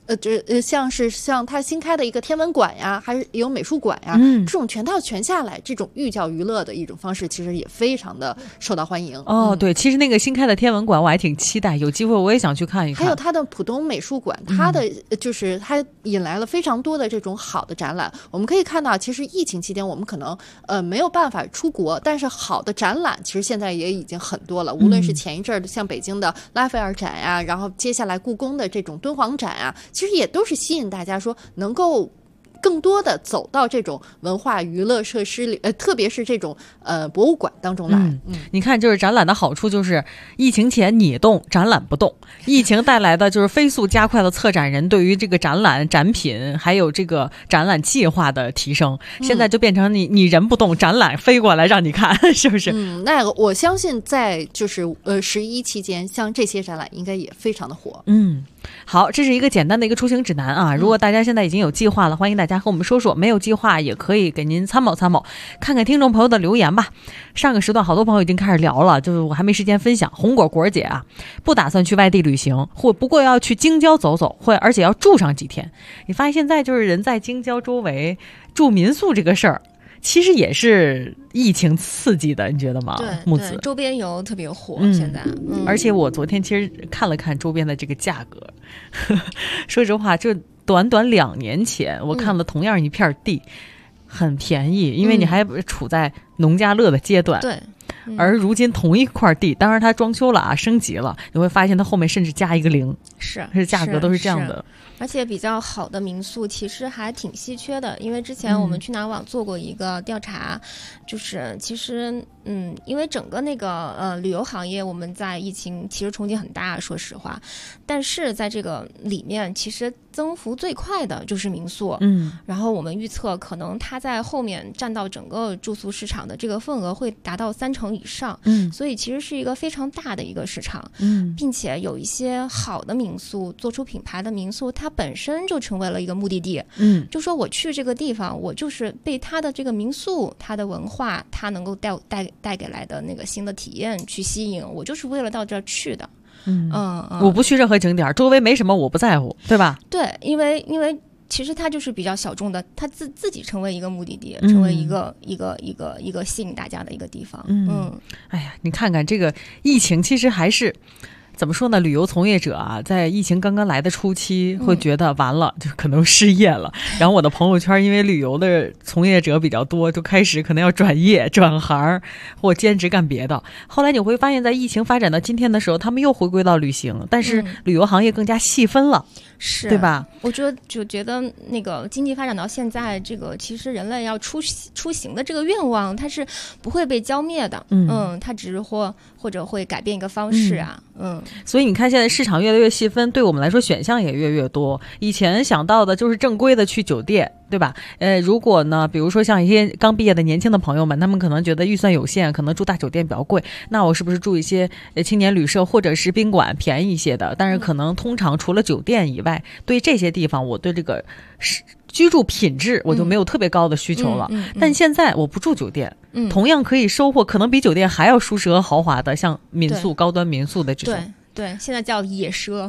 像它新开的一个天文馆呀，还是有美术馆呀，这种全套全下来，这种寓教于乐的一种方式，其实也非常的受到欢迎。 对，其实那个新开的天文馆我还挺期待，有机会我也想去看一看。 还有它的浦东美术馆，它的就是它引来了非常多的这种好的展览。我们可以看到，其实疫情期间我们可能没有办法出国，但是好的展览其实现在也已经很多了。无论是前一阵儿像北京的拉斐尔展呀，然后接下来故宫的这种敦煌展啊，其实也都是吸引大家说能够更多的走到这种文化娱乐设施里，特别是这种博物馆当中来。 你看，就是展览的好处就是疫情前你动，展览不动。疫情带来的就是飞速加快了策展人对于这个展览展品还有这个展览计划的提升。现在就变成你人不动，展览飞过来让你看，是不是？ 那我相信在就是11期间，像这些展览应该也非常的火。 好，这是一个简单的一个出行指南啊。如果大家现在已经有计划了，欢迎大家和我们说说；没有计划也可以给您参谋参谋，看看听众朋友的留言吧。上个时段好多朋友已经开始聊了，就是我还没时间分享。红果果姐啊，不打算去外地旅行，不过要去京郊走走，而且要住上几天。你发现现在就是人在京郊周围住民宿这个事儿，其实也是疫情刺激的，你觉得吗？木子， 周边游特别火，现在。 而且我昨天其实看了看周边的这个价格，说实话，就短短2年前，我看了同样一片地，很便宜，因为你还处在农家乐的阶段。 对。 而如今同一块地，当然它装修了啊，升级了，你会发现它后面甚至加一个0，是价格都是这样的。 而且比较好的民宿其实还挺稀缺的，因为之前我们去哪儿网做过一个调查，就是其实因为整个那个旅游行业我们在疫情其实冲击很大，说实话，但是在这个里面其实增幅最快的就是民宿，然后我们预测可能它在后面占到整个住宿市场的这个份额会达到30%以上，所以其实是一个非常大的一个市场，并且有一些好的民宿做出品牌的民宿，它本身就成为了一个目的地，就说我去这个地方，我就是被它的这个民宿、它的文化、它能够带给来的那个新的体验去吸引我，就是为了到这儿去的。 我不去任何景点，周围没什么我不在乎，对吧？ 对，因为其实它就是比较小众的，它自己成为一个目的地，成为一个吸引大家的一个地方。 哎呀，你看看这个疫情，其实还是。怎么说呢？旅游从业者啊，在疫情刚刚来的初期，会觉得完了，就可能失业了。然后我的朋友圈，因为旅游的从业者比较多，就开始可能要转业、转行或兼职干别的。后来你会发现在疫情发展到今天的时候，他们又回归到旅行，但是旅游行业更加细分了， 是对吧？ 我就觉得那个经济发展到现在，这个其实人类要出行的这个愿望，它是不会被浇灭的。它只是或者会改变一个方式啊。 所以你看现在市场越来越细分，对我们来说选项也越多。以前想到的就是正规的去酒店，对吧？如果呢，比如说像一些刚毕业的年轻的朋友们，他们可能觉得预算有限，可能住大酒店比较贵，那我是不是住一些青年旅社或者是宾馆便宜一些的？但是可能通常除了酒店以外，对这些地方我对这个居住品质我就没有特别高的需求了。但现在我不住酒店，同样可以收获可能比酒店还要舒适和豪华的，像民宿、高端民宿的这种。 对，现在叫野奢，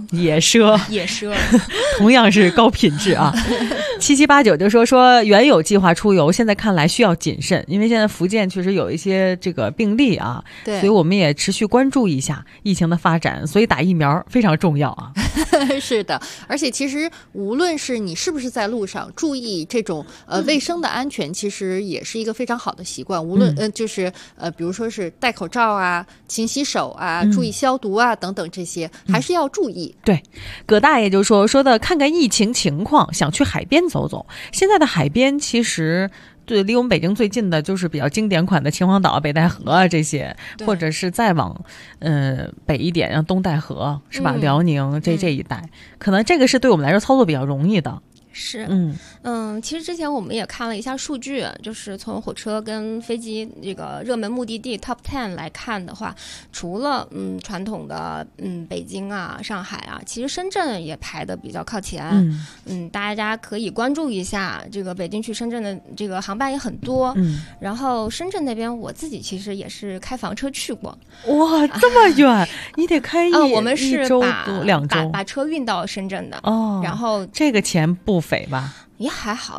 同样是高品质啊。7789就说原有计划出游，现在看来需要谨慎，因为现在福建确实有一些这个病例啊， 对， 所以我们也持续关注一下疫情的发展，所以打疫苗非常重要啊。 是的，而且其实无论是你是不是在路上，注意这种卫生的安全，其实也是一个非常好的习惯。无论就是比如说是戴口罩啊、勤洗手啊、注意消毒啊等等。这些还是要注意。 对，葛大爷就说的看看疫情情况，想去海边走走。现在的海边其实对离我们北京最近的就是比较经典款的秦皇岛、北戴河啊这些，或者是再往北一点，像东戴河是吧？辽宁这一带，可能这个是对我们来说操作比较容易的。 是，其实之前我们也看了一下数据，就是从火车跟飞机这个热门目的地 Top 10来看的话，除了传统的北京啊、上海啊，其实深圳也排的比较靠前。大家可以关注一下，这个北京去深圳的这个航班也很多。然后深圳那边我自己其实也是开房车去过。 哇，这么远，你得开我们是 1周多2周， 把车运到深圳的。然后这个钱不菲吧？ 也还好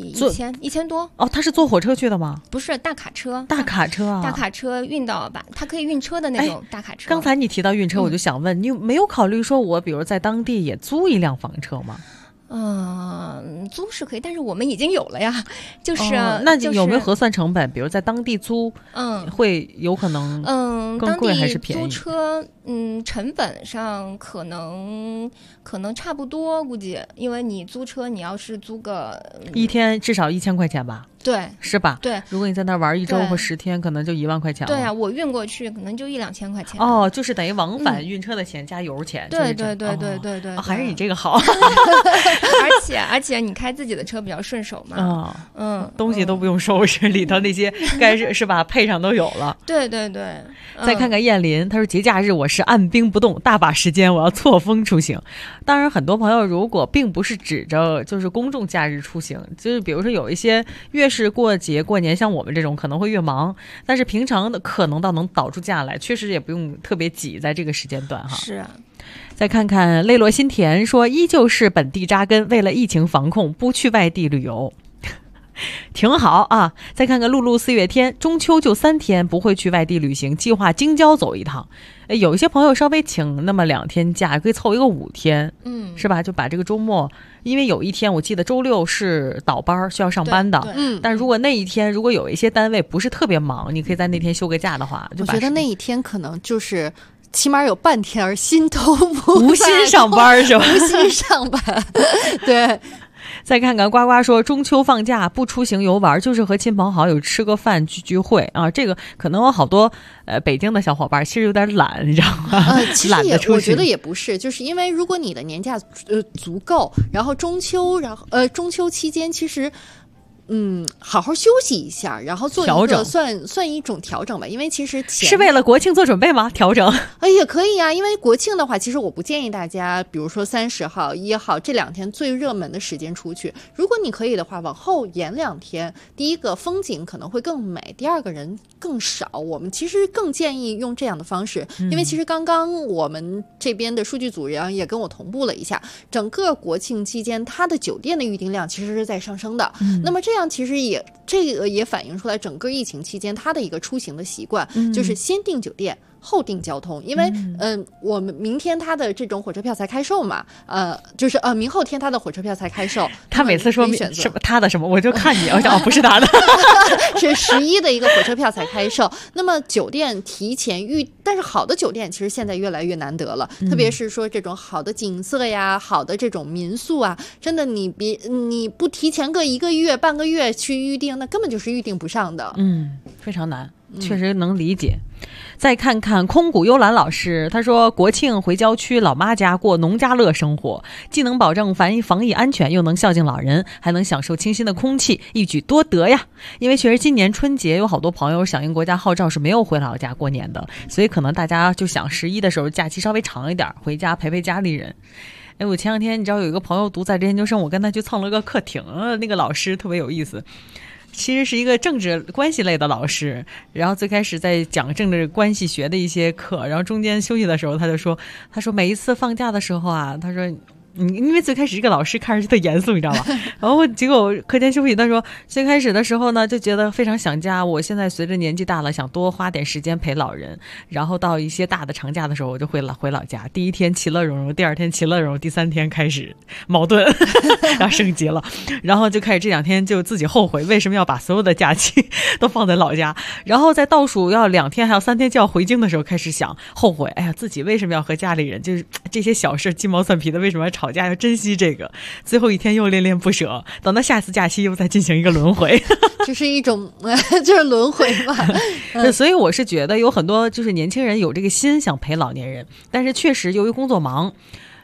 ，1000多。 他是坐火车去的吗？ 不是，大卡车。 大卡车啊， 大卡车运到吧，它可以运车的那种大卡车。 刚才你提到运车，我就想问，你没有考虑说我比如在当地也租一辆房车吗？ 租是可以，但是我们已经有了呀，就是那有没有核算成本？比如在当地租，会有可能更贵还是便宜？ 租车成本上可能差不多，估计，因为你租车你要是租个一天至少1000块钱吧。 对， 是吧？ 对， 如果你在那玩1周或10天，可能就1万块钱了。 对啊，我运过去可能就1-2千块钱。 就是等于往返运车的钱加油钱。 对， 还是你这个好。 而且你开自己的车比较顺手嘛。东西都不用收拾，里头那些该是吧配上都有了。 对。 再看看燕林，他说节假日我是按兵不动，大把时间我要错峰出行。当然，很多朋友如果并不是指着就是公众假日出行，就是比如说有一些越是过节过年，像我们这种可能会越忙，但是平常的可能能倒出假来，确实也不用特别挤在这个时间段哈。 是。 再看看泪落心田说，依旧是本地扎根，为了疫情防控不去外地旅游。挺好啊！再看看露露4月天，中秋就3天，不会去外地旅行，计划京郊走一趟。有一些朋友稍微请那么2天假，可以凑一个5天，是吧？就把这个周末，因为有一天我记得周6是倒班需要上班的，但如果那一天如果有一些单位不是特别忙，你可以在那天休个假的话， 我觉得那一天可能就是起码有半天儿心都不无心上班是吧？ 无心上班，对。 再看看呱呱说，中秋放假不出行游玩，就是和亲朋好友吃个饭聚会啊。这个可能有好多北京的小伙伴其实有点懒，你知道吗？ 其实我觉得也不是，就是因为如果你的年假足够，然后中秋期间其实。好好休息一下，然后做一个算一种调整吧。因为其实是为了国庆做准备吗？调整也可以啊。因为国庆的话，其实我不建议大家，比如说30号、1号这2天最热门的时间出去。如果你可以的话，往后延2天。第一个风景可能会更美，第二个人更少。我们其实更建议用这样的方式，因为其实刚刚我们这边的数据组人也跟我同步了一下，整个国庆期间它的酒店的预订量其实是在上升的。那么这样其实这个也反映出来整个疫情期间它的一个出行的习惯，就是先订酒店后订交通。因为我们明天他的这种火车票才开售嘛，就是明后天他的火车票才开售。 他每次说什么他的什么，我就看你，我想不是他的， 是11的一个火车票才开售。那么酒店提前但是好的酒店其实现在越来越难得了，特别是说这种好的景色呀，好的这种民宿啊，真的你不提前个1个月半个月去预定，那根本就是预定不上的。 非常难，确实能理解。再看看空谷幽兰老师，他说国庆回郊区老妈家过农家乐生活，既能保证防疫安全，又能孝敬老人，还能享受清新的空气，一举多得呀。因为确实今年春节有好多朋友响应国家号召是没有回老家过年的，所以可能大家就想11的时候假期稍微长一点，回家陪陪家里人。我前2天你知道有一个朋友读在职研究生，我跟他去蹭了个课亭，那个老师特别有意思，其实是一个政治关系类的老师，然后最开始在讲政治关系学的一些课，然后中间休息的时候他说每一次放假的时候啊，他说因为最开始这个老师看着就特严肃，你知道吧？然后结果课间休息，他说最开始的时候呢，就觉得非常想家。我现在随着年纪大了，想多花点时间陪老人。然后到一些大的长假的时候，我就回老家。第1天其乐融融，第2天其乐融融，第3天开始矛盾，然后升级了。然后就开始这2天就自己后悔，为什么要把所有的假期都放在老家？然后在倒数要2天还有3天就要回京的时候，开始想后悔，哎呀，自己为什么要和家里人就是这些小事鸡毛蒜皮的，为什么要吵架？要珍惜这个，最后1天又恋恋不舍，等到下次假期又再进行一个轮回， 就是一种就是轮回吧。 所以我是觉得有很多就是年轻人有这个心想陪老年人，但是确实由于工作忙，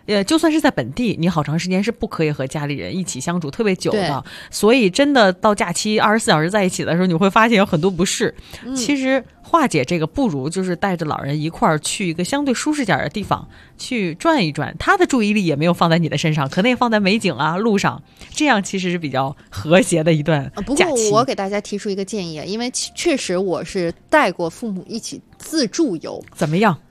就算是在本地，你好长时间是不可以和家里人一起相处特别久的，所以真的到假期24小时在一起的时候，你会发现有很多不适。其实化解这个，不如就是带着老人一块儿去一个相对舒适点的地方去转一转，他的注意力也没有放在你的身上，可能也放在美景啊、路上，这样其实是比较和谐的一段假期。 不过我给大家提出一个建议，因为确实我是带过父母一起自助游， 怎么样？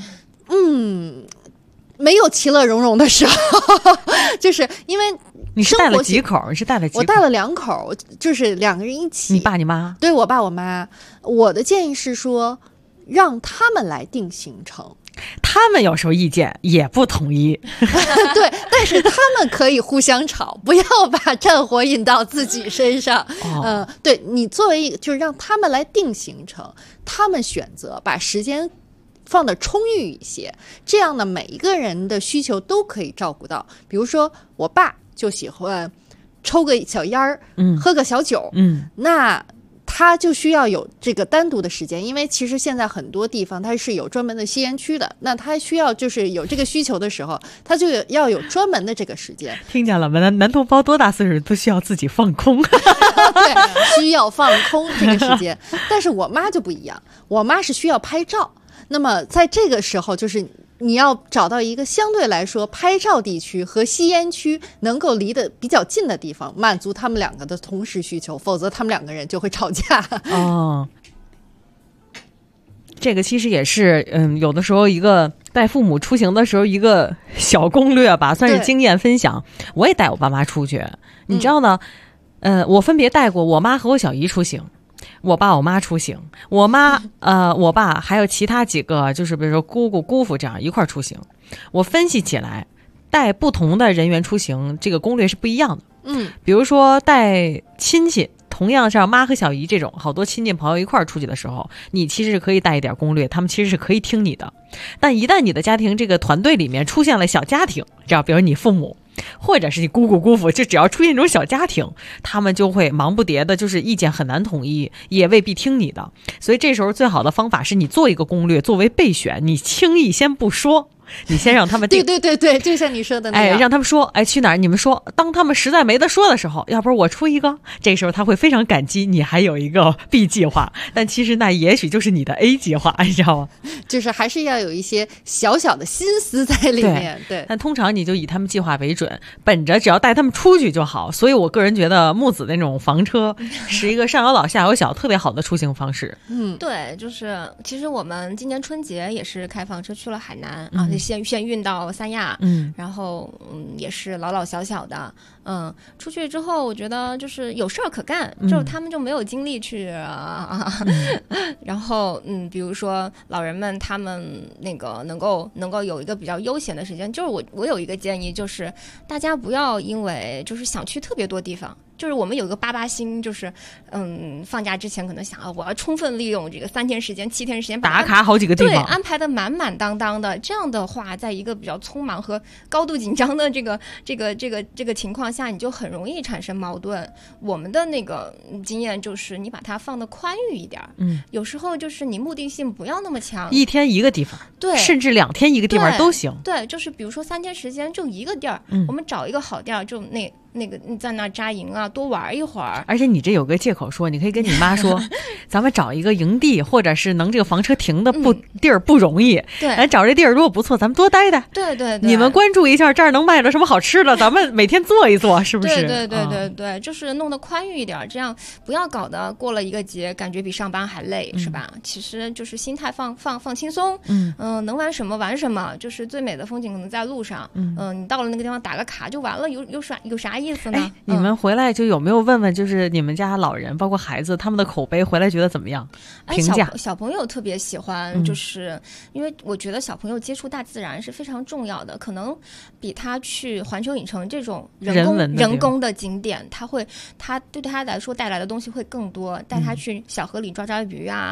没有其乐融融的时候，就是因为你是带了几口？我带了 2口，就是2个人一起。 你爸你妈？ 对，我爸我妈。我的建议是说，让他们来定行程。 他们有时候意见也不统一， 对，但是他们可以互相吵，不要把战火引到自己身上。对，你作为就是让他们来定行程，他们选择把时间放得充裕一些，这样呢，每一个人的需求都可以照顾到。比如说，我爸就喜欢抽个小烟儿，喝个小酒，那他就需要有这个单独的时间，因为其实现在很多地方它是有专门的吸烟区的，那他需要就是有这个需求的时候，他就要有专门的这个时间。 听见了吗？男同胞多大岁数都需要自己放空， 对，需要放空这个时间。但是我妈就不一样，我妈是需要拍照。那么在这个时候，就是你要找到一个相对来说拍照地区和吸烟区能够离得比较近的地方，满足他们2个的同时需求，否则他们2个人就会吵架。 这个其实也是有的时候一个带父母出行的时候一个小攻略吧，算是经验分享。我也带我爸妈出去，你知道呢，我分别带过我妈和我小姨出行，我爸我妈出行，我妈我爸还有其他几个，就是比如说姑姑姑父这样一块出行。我分析起来，带不同的人员出行，这个攻略是不一样的。比如说带亲戚，同样像妈和小姨这种好多亲戚朋友一块出去的时候，你其实是可以带一点攻略，他们其实是可以听你的。但一旦你的家庭这个团队里面出现了小家庭，这样比如你父母或者是你姑姑姑父，就只要出现这种小家庭，他们就会忙不迭的，就是意见很难统一，也未必听你的。所以这时候最好的方法是你做一个攻略作为备选，你轻易先不说，你先让他们定。 对，就像你说的那样， 让他们说，去哪儿？你们说。当他们实在没得说的时候，要不然我出一个。这时候他会非常感激你还有一个 B 计划，但其实那也许就是你的 A 计划，你知道吗？ 就是还是要有一些小小的心思在里面。对， 但通常你就以他们计划为准，本着只要带他们出去就好。所以我个人觉得木子那种房车是一个上有老下有小特别好的出行方式。 对，就是其实我们今年春节也是开房车去了海南啊。先运到三亚，然后也是老老小小的，出去之后我觉得就是有事儿可干，就是他们就没有精力去然后比如说老人们他们那个能够有一个比较悠闲的时间，就是我有一个建议，就是大家不要因为就是想去特别多地方。就是我们有一个88星，就是放假之前可能想我要充分利用这个3天时间、7天时间打卡好几个地方， 对，安排的满满当当的。这样的话，在一个比较匆忙和高度紧张的这个情况下，你就很容易产生矛盾。我们的那个经验就是你把它放得宽裕一点，有时候就是你目的性不要那么强 ，1天一个地方， 对， 甚至2天一个地方都行。 对，就是比如说3天时间就一个地儿，我们找一个好地儿，就那个你在那扎营啊，多玩一会儿。 而且你这有个借口说，你可以跟你妈说，咱们找一个营地，或者是能这个房车停的地儿不容易。 对， 咱找这地儿如果不错，咱们多待待。 对， 你们关注一下这儿能卖着什么好吃的，咱们每天做一做，是不是？ 对，就是弄得宽裕一点，这样不要搞得过了一个节，感觉比上班还累，是吧？其实就是心态放轻松，能玩什么玩什么，就是最美的风景可能在路上，你到了那个地方打个卡就完了，有啥意思呢？ 你们回来就有没有问问，就是你们家老人包括孩子他们的口碑回来觉得怎么样？评价？ 小朋友特别喜欢，就是因为我觉得小朋友接触大自然是非常重要的，可能比他去环球影城这种人工的景点，他对他来说带来的东西会更多。带他去小河里抓鱼啊，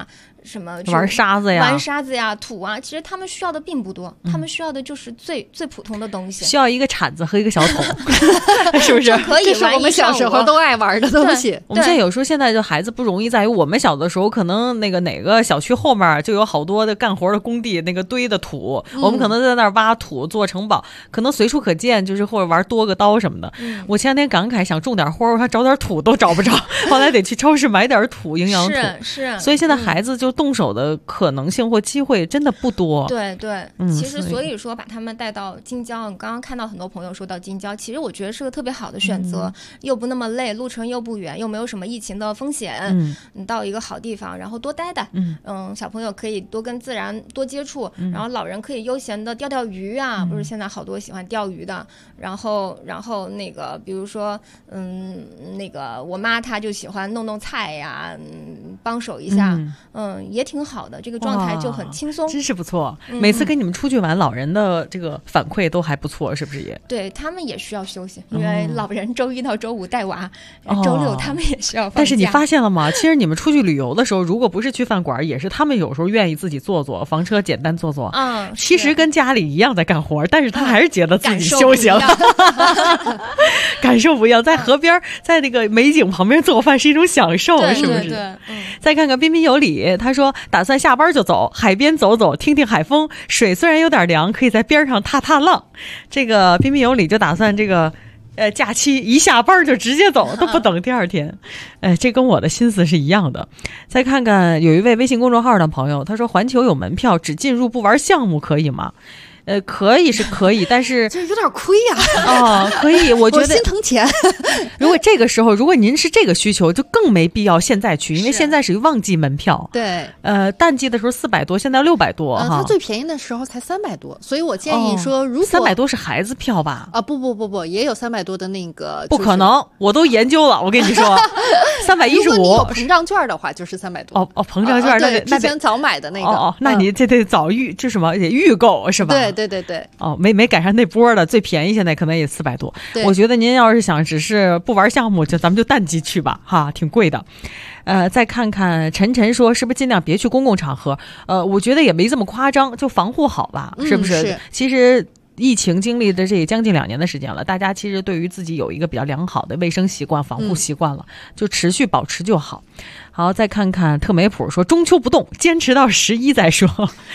什么玩沙子呀、土啊，其实他们需要的并不多，他们需要的就是最普通的东西， 需要一个铲子和一个小桶，是不是？ 可以玩我们小时候都爱玩的东西。 我们现在有时候现在就孩子不容易在于我们小的时候，可能那个哪个小区后面就有好多的干活的工地，那个堆的土，我们可能在那儿挖土做城堡，可能随处可见，就是或者玩多个刀什么的。我前两天感慨想种点花，我还找点土都找不着，后来得去超市买点土，营养土。 是， 所以现在孩子就动手的可能性或机会真的不多。 对，其实所以说把他们带到京郊，刚刚看到很多朋友说到京郊，其实我觉得是个特别好的选择，又不那么累，路程又不远，又没有什么疫情的风险。你到一个好地方，然后多待待。小朋友可以多跟自然多接触，然后老人可以悠闲的钓鱼啊，不是现在好多喜欢钓鱼的。然后那个比如说那个我妈她就喜欢弄菜呀，帮手一下，也挺好的，这个状态就很轻松， 真是不错。每次跟你们出去玩，老人的这个反馈都还不错，是不是也？ 对，他们也需要休息，因为老人周一到周五带娃，周六他们也需要放假。 但是你发现了吗？其实你们出去旅游的时候，如果不是去饭馆，也是他们有时候愿意自己做房车简单做。其实跟家里一样在干活，但是他还是觉得自己休息了，感受不一样。在河边，在那个美景旁边做饭是一种享受，是不是？ 对。 再看看彬彬有礼，他说打算下班就走，海边走走，听听海风，水虽然有点凉，可以在边上踏浪。这个彬彬有礼就打算这个假期一下班就直接走，都不等第二天。这跟我的心思是一样的。再看看有一位微信公众号的朋友，他说环球有门票，只进入不玩项目可以吗？可以是可以，但是这有点亏呀。可以，我觉得心疼钱。 如果这个时候，如果您是这个需求，就更没必要现在去，因为现在属于旺季门票。 对， 淡季的时候400多，现在600多它最便宜的时候才300多，所以我建议说，如果 300多是孩子票吧？ 不，也有300多的那个。 不可能，我都研究了，我跟你说，315。 如果你有膨胀券的话，就是300多。 膨胀券那之前早买的那个。 那你这得早这什么得预购是吧？ 对。 没赶上那波的，最便宜现在可能也400多。我觉得您要是想只是不玩项目，咱们就淡季去吧，哈，挺贵的。再看看晨说，是不是尽量别去公共场合？我觉得也没这么夸张，就防护好吧，是不是？其实疫情经历的这将近2年的时间了，大家其实对于自己有一个比较良好的卫生习惯、防护习惯了，就持续保持就好。好，再看看特美普说，中秋不动，坚持到11再说。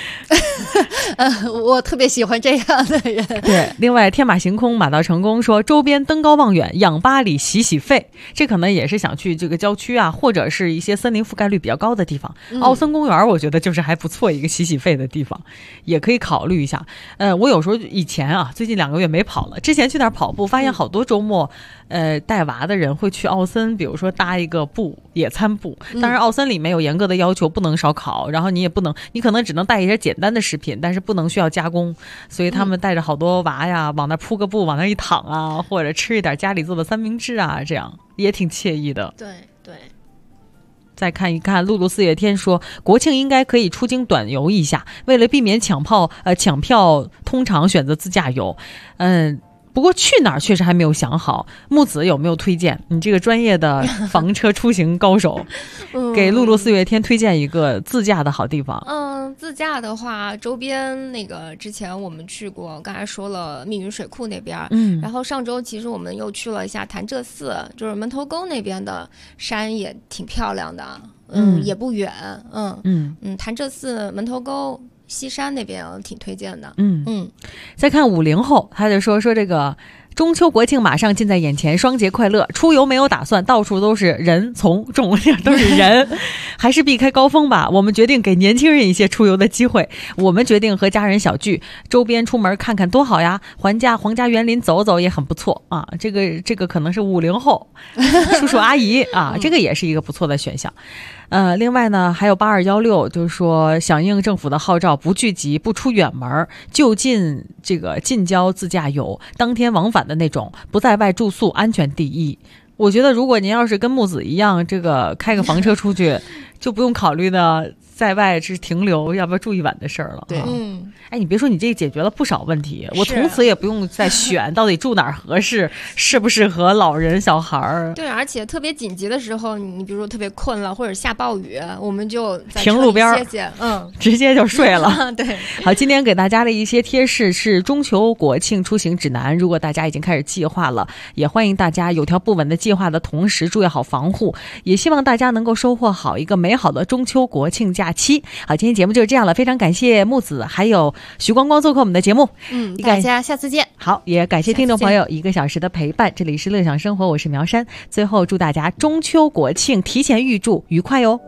我特别喜欢这样的人。 对，另外天马行空马到成功说，周边登高望远，养8里洗肺，这可能也是想去这个郊区啊，或者是一些森林覆盖率比较高的地方。奥森公园我觉得就是还不错一个洗肺的地方，也可以考虑一下。我有时候以前啊，最近2个月没跑了，之前去那儿跑步，发现好多周末带娃的人会去奥森，比如说搭一个野餐步。当然奥森里面有严格的要求，不能烧烤，然后你可能只能带一些简单的食品，但是不能需要加工，所以他们带着好多娃呀，往那铺个布，往那一躺啊，或者吃一点家里做的三明治啊，这样也挺惬意的。 对。 再看一看露露4月天说，国庆应该可以出京短游一下，为了避免抢票，通常选择自驾游。不过去哪儿确实还没有想好，木子有没有推荐？你这个专业的房车出行高手，给露露4月天推荐一个自驾的好地方。 自驾的话，周边那个之前我们去过，刚才说了密云水库那边，然后上周其实我们又去了一下潭柘寺，就是门头沟那边的山也挺漂亮的，也不远，潭柘寺、门头沟。西山那边挺推荐的。 再看50后，他就说这个中秋国庆马上近在眼前，双节快乐，出游没有打算，到处都是人从众，都是人，还是避开高峰吧。我们决定给年轻人一些出游的机会，我们决定和家人小聚，周边出门看看多好呀，皇家园林走走也很不错啊。这个可能是50后叔叔阿姨啊，这个也是一个不错的选项。另外呢，还有8216，就是说响应政府的号召，不聚集，不出远门，就近郊自驾游，当天往返的那种，不在外住宿，安全第一。我觉得如果您要是跟木子一样，这个开个房车出去， 就不用考虑呢在外是停留要不要住一晚的事儿了。 对， 哎，你别说，你这解决了不少问题，我从此也不用再选到底住哪儿合适，适不适合老人小孩儿。 对，而且特别紧急的时候，你比如说特别困了或者下暴雨，我们就在停路边歇歇， 直接就睡了。 对， 好，今天给大家的一些贴士是中秋国庆出行指南，如果大家已经开始计划了，也欢迎大家有条不紊的计划的同时注意好防护，也希望大家能够收获好一个美好的中秋国庆假期。好，今天节目就是这样了，非常感谢木子还有徐光光做客我们的节目。 大家下次见。 好，也感谢听众朋友1个小时的陪伴，这里是乐享生活，我是苗山。最后祝大家中秋国庆提前预祝愉快哟。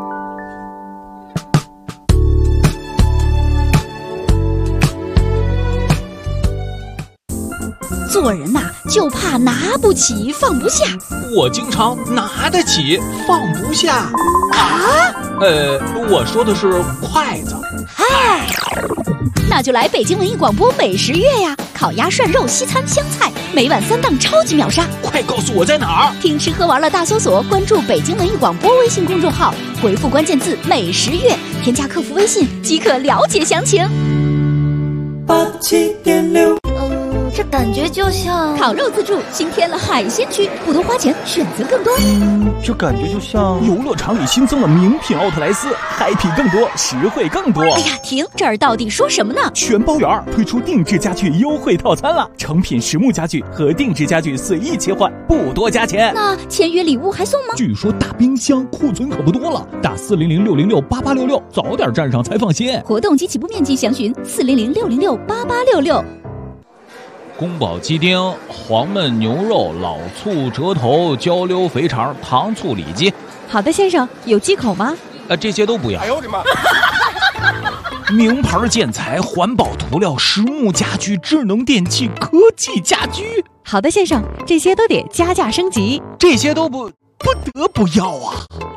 做人呐，就怕拿不起放不下。 我经常拿得起放不下啊。 我说的是筷子。 嗨，那就来北京文艺广播美食月呀！烤鸭、涮肉、西餐、湘菜，每晚3档超级秒杀。 快告诉我在哪儿！ 听吃喝玩乐大搜索，关注北京文艺广播微信公众号，回复关键字“美食月”，添加客服微信即可了解详情。 87.6。 这感觉就像烤肉自助新添了海鲜区，不多花钱，选择更多。 这感觉就像游乐场里新增了名品奥特莱斯，happy更多，实惠更多。 哎呀，停！这儿到底说什么呢？ 全包圆推出定制家具优惠套餐了，成品实木家具和定制家具随意切换，不多加钱。 那签约礼物还送吗？ 据说大冰箱库存可不多了，打400-606-8866，早点站上才放心。 活动及起步面积详询400-606-8866。 宫保鸡丁、黄焖牛肉、老醋折头、焦溜肥肠、糖醋里脊。 好的，先生，有忌口吗？ 这些都不要。 哎呦我的妈！ 名牌建材、环保涂料、实木家具、智能电器、科技家居。 好的，先生，这些都得加价升级。 这些都不得不要啊！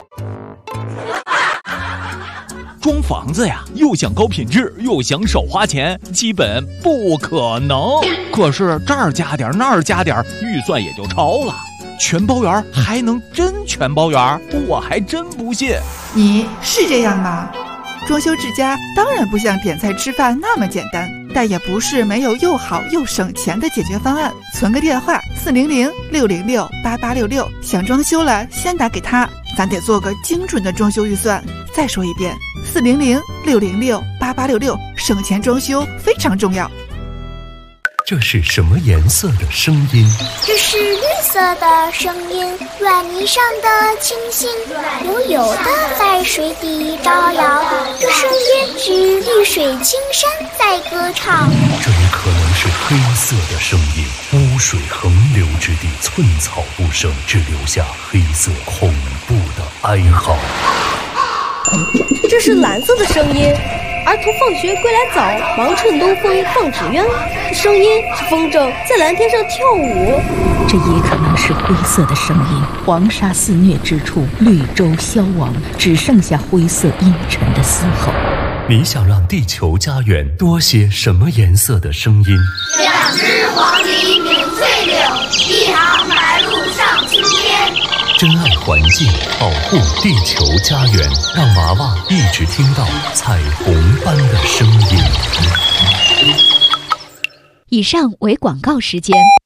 装房子呀，又想高品质，又想少花钱，基本不可能。可是这儿加点，那儿加点，预算也就超了。全包圆还能真全包圆？我还真不信。 你是这样吗？装修之家当然不像点菜吃饭那么简单，但也不是没有又好又省钱的解决方案。存个电话400-606-8866，想装修了先打给他，咱得做个精准的装修预算。再说一遍，400-606-8866，省钱装修非常重要。 这是什么颜色的声音？ 这是绿色的声音，软泥上的星星悠悠的在水底招摇，这声音是绿水青山在歌唱。 这也可能是黑色的声音，污水横流之地，寸草不生，只留下黑色恐怖的哀嚎。 这是蓝色的声音，儿童放学归来早，忙趁东风放纸鸢。声音是风筝在蓝天上跳舞。 这也可能是灰色的声音，黄沙肆虐之处，绿洲消亡，只剩下灰色阴沉的嘶吼。 你想让地球家园多些什么颜色的声音 ？2只黄鹂鸣翠柳，1行白鹭上青天。 珍爱环境，保护地球家园，让娃娃一直听到彩虹般的声音。 以上为广告时间。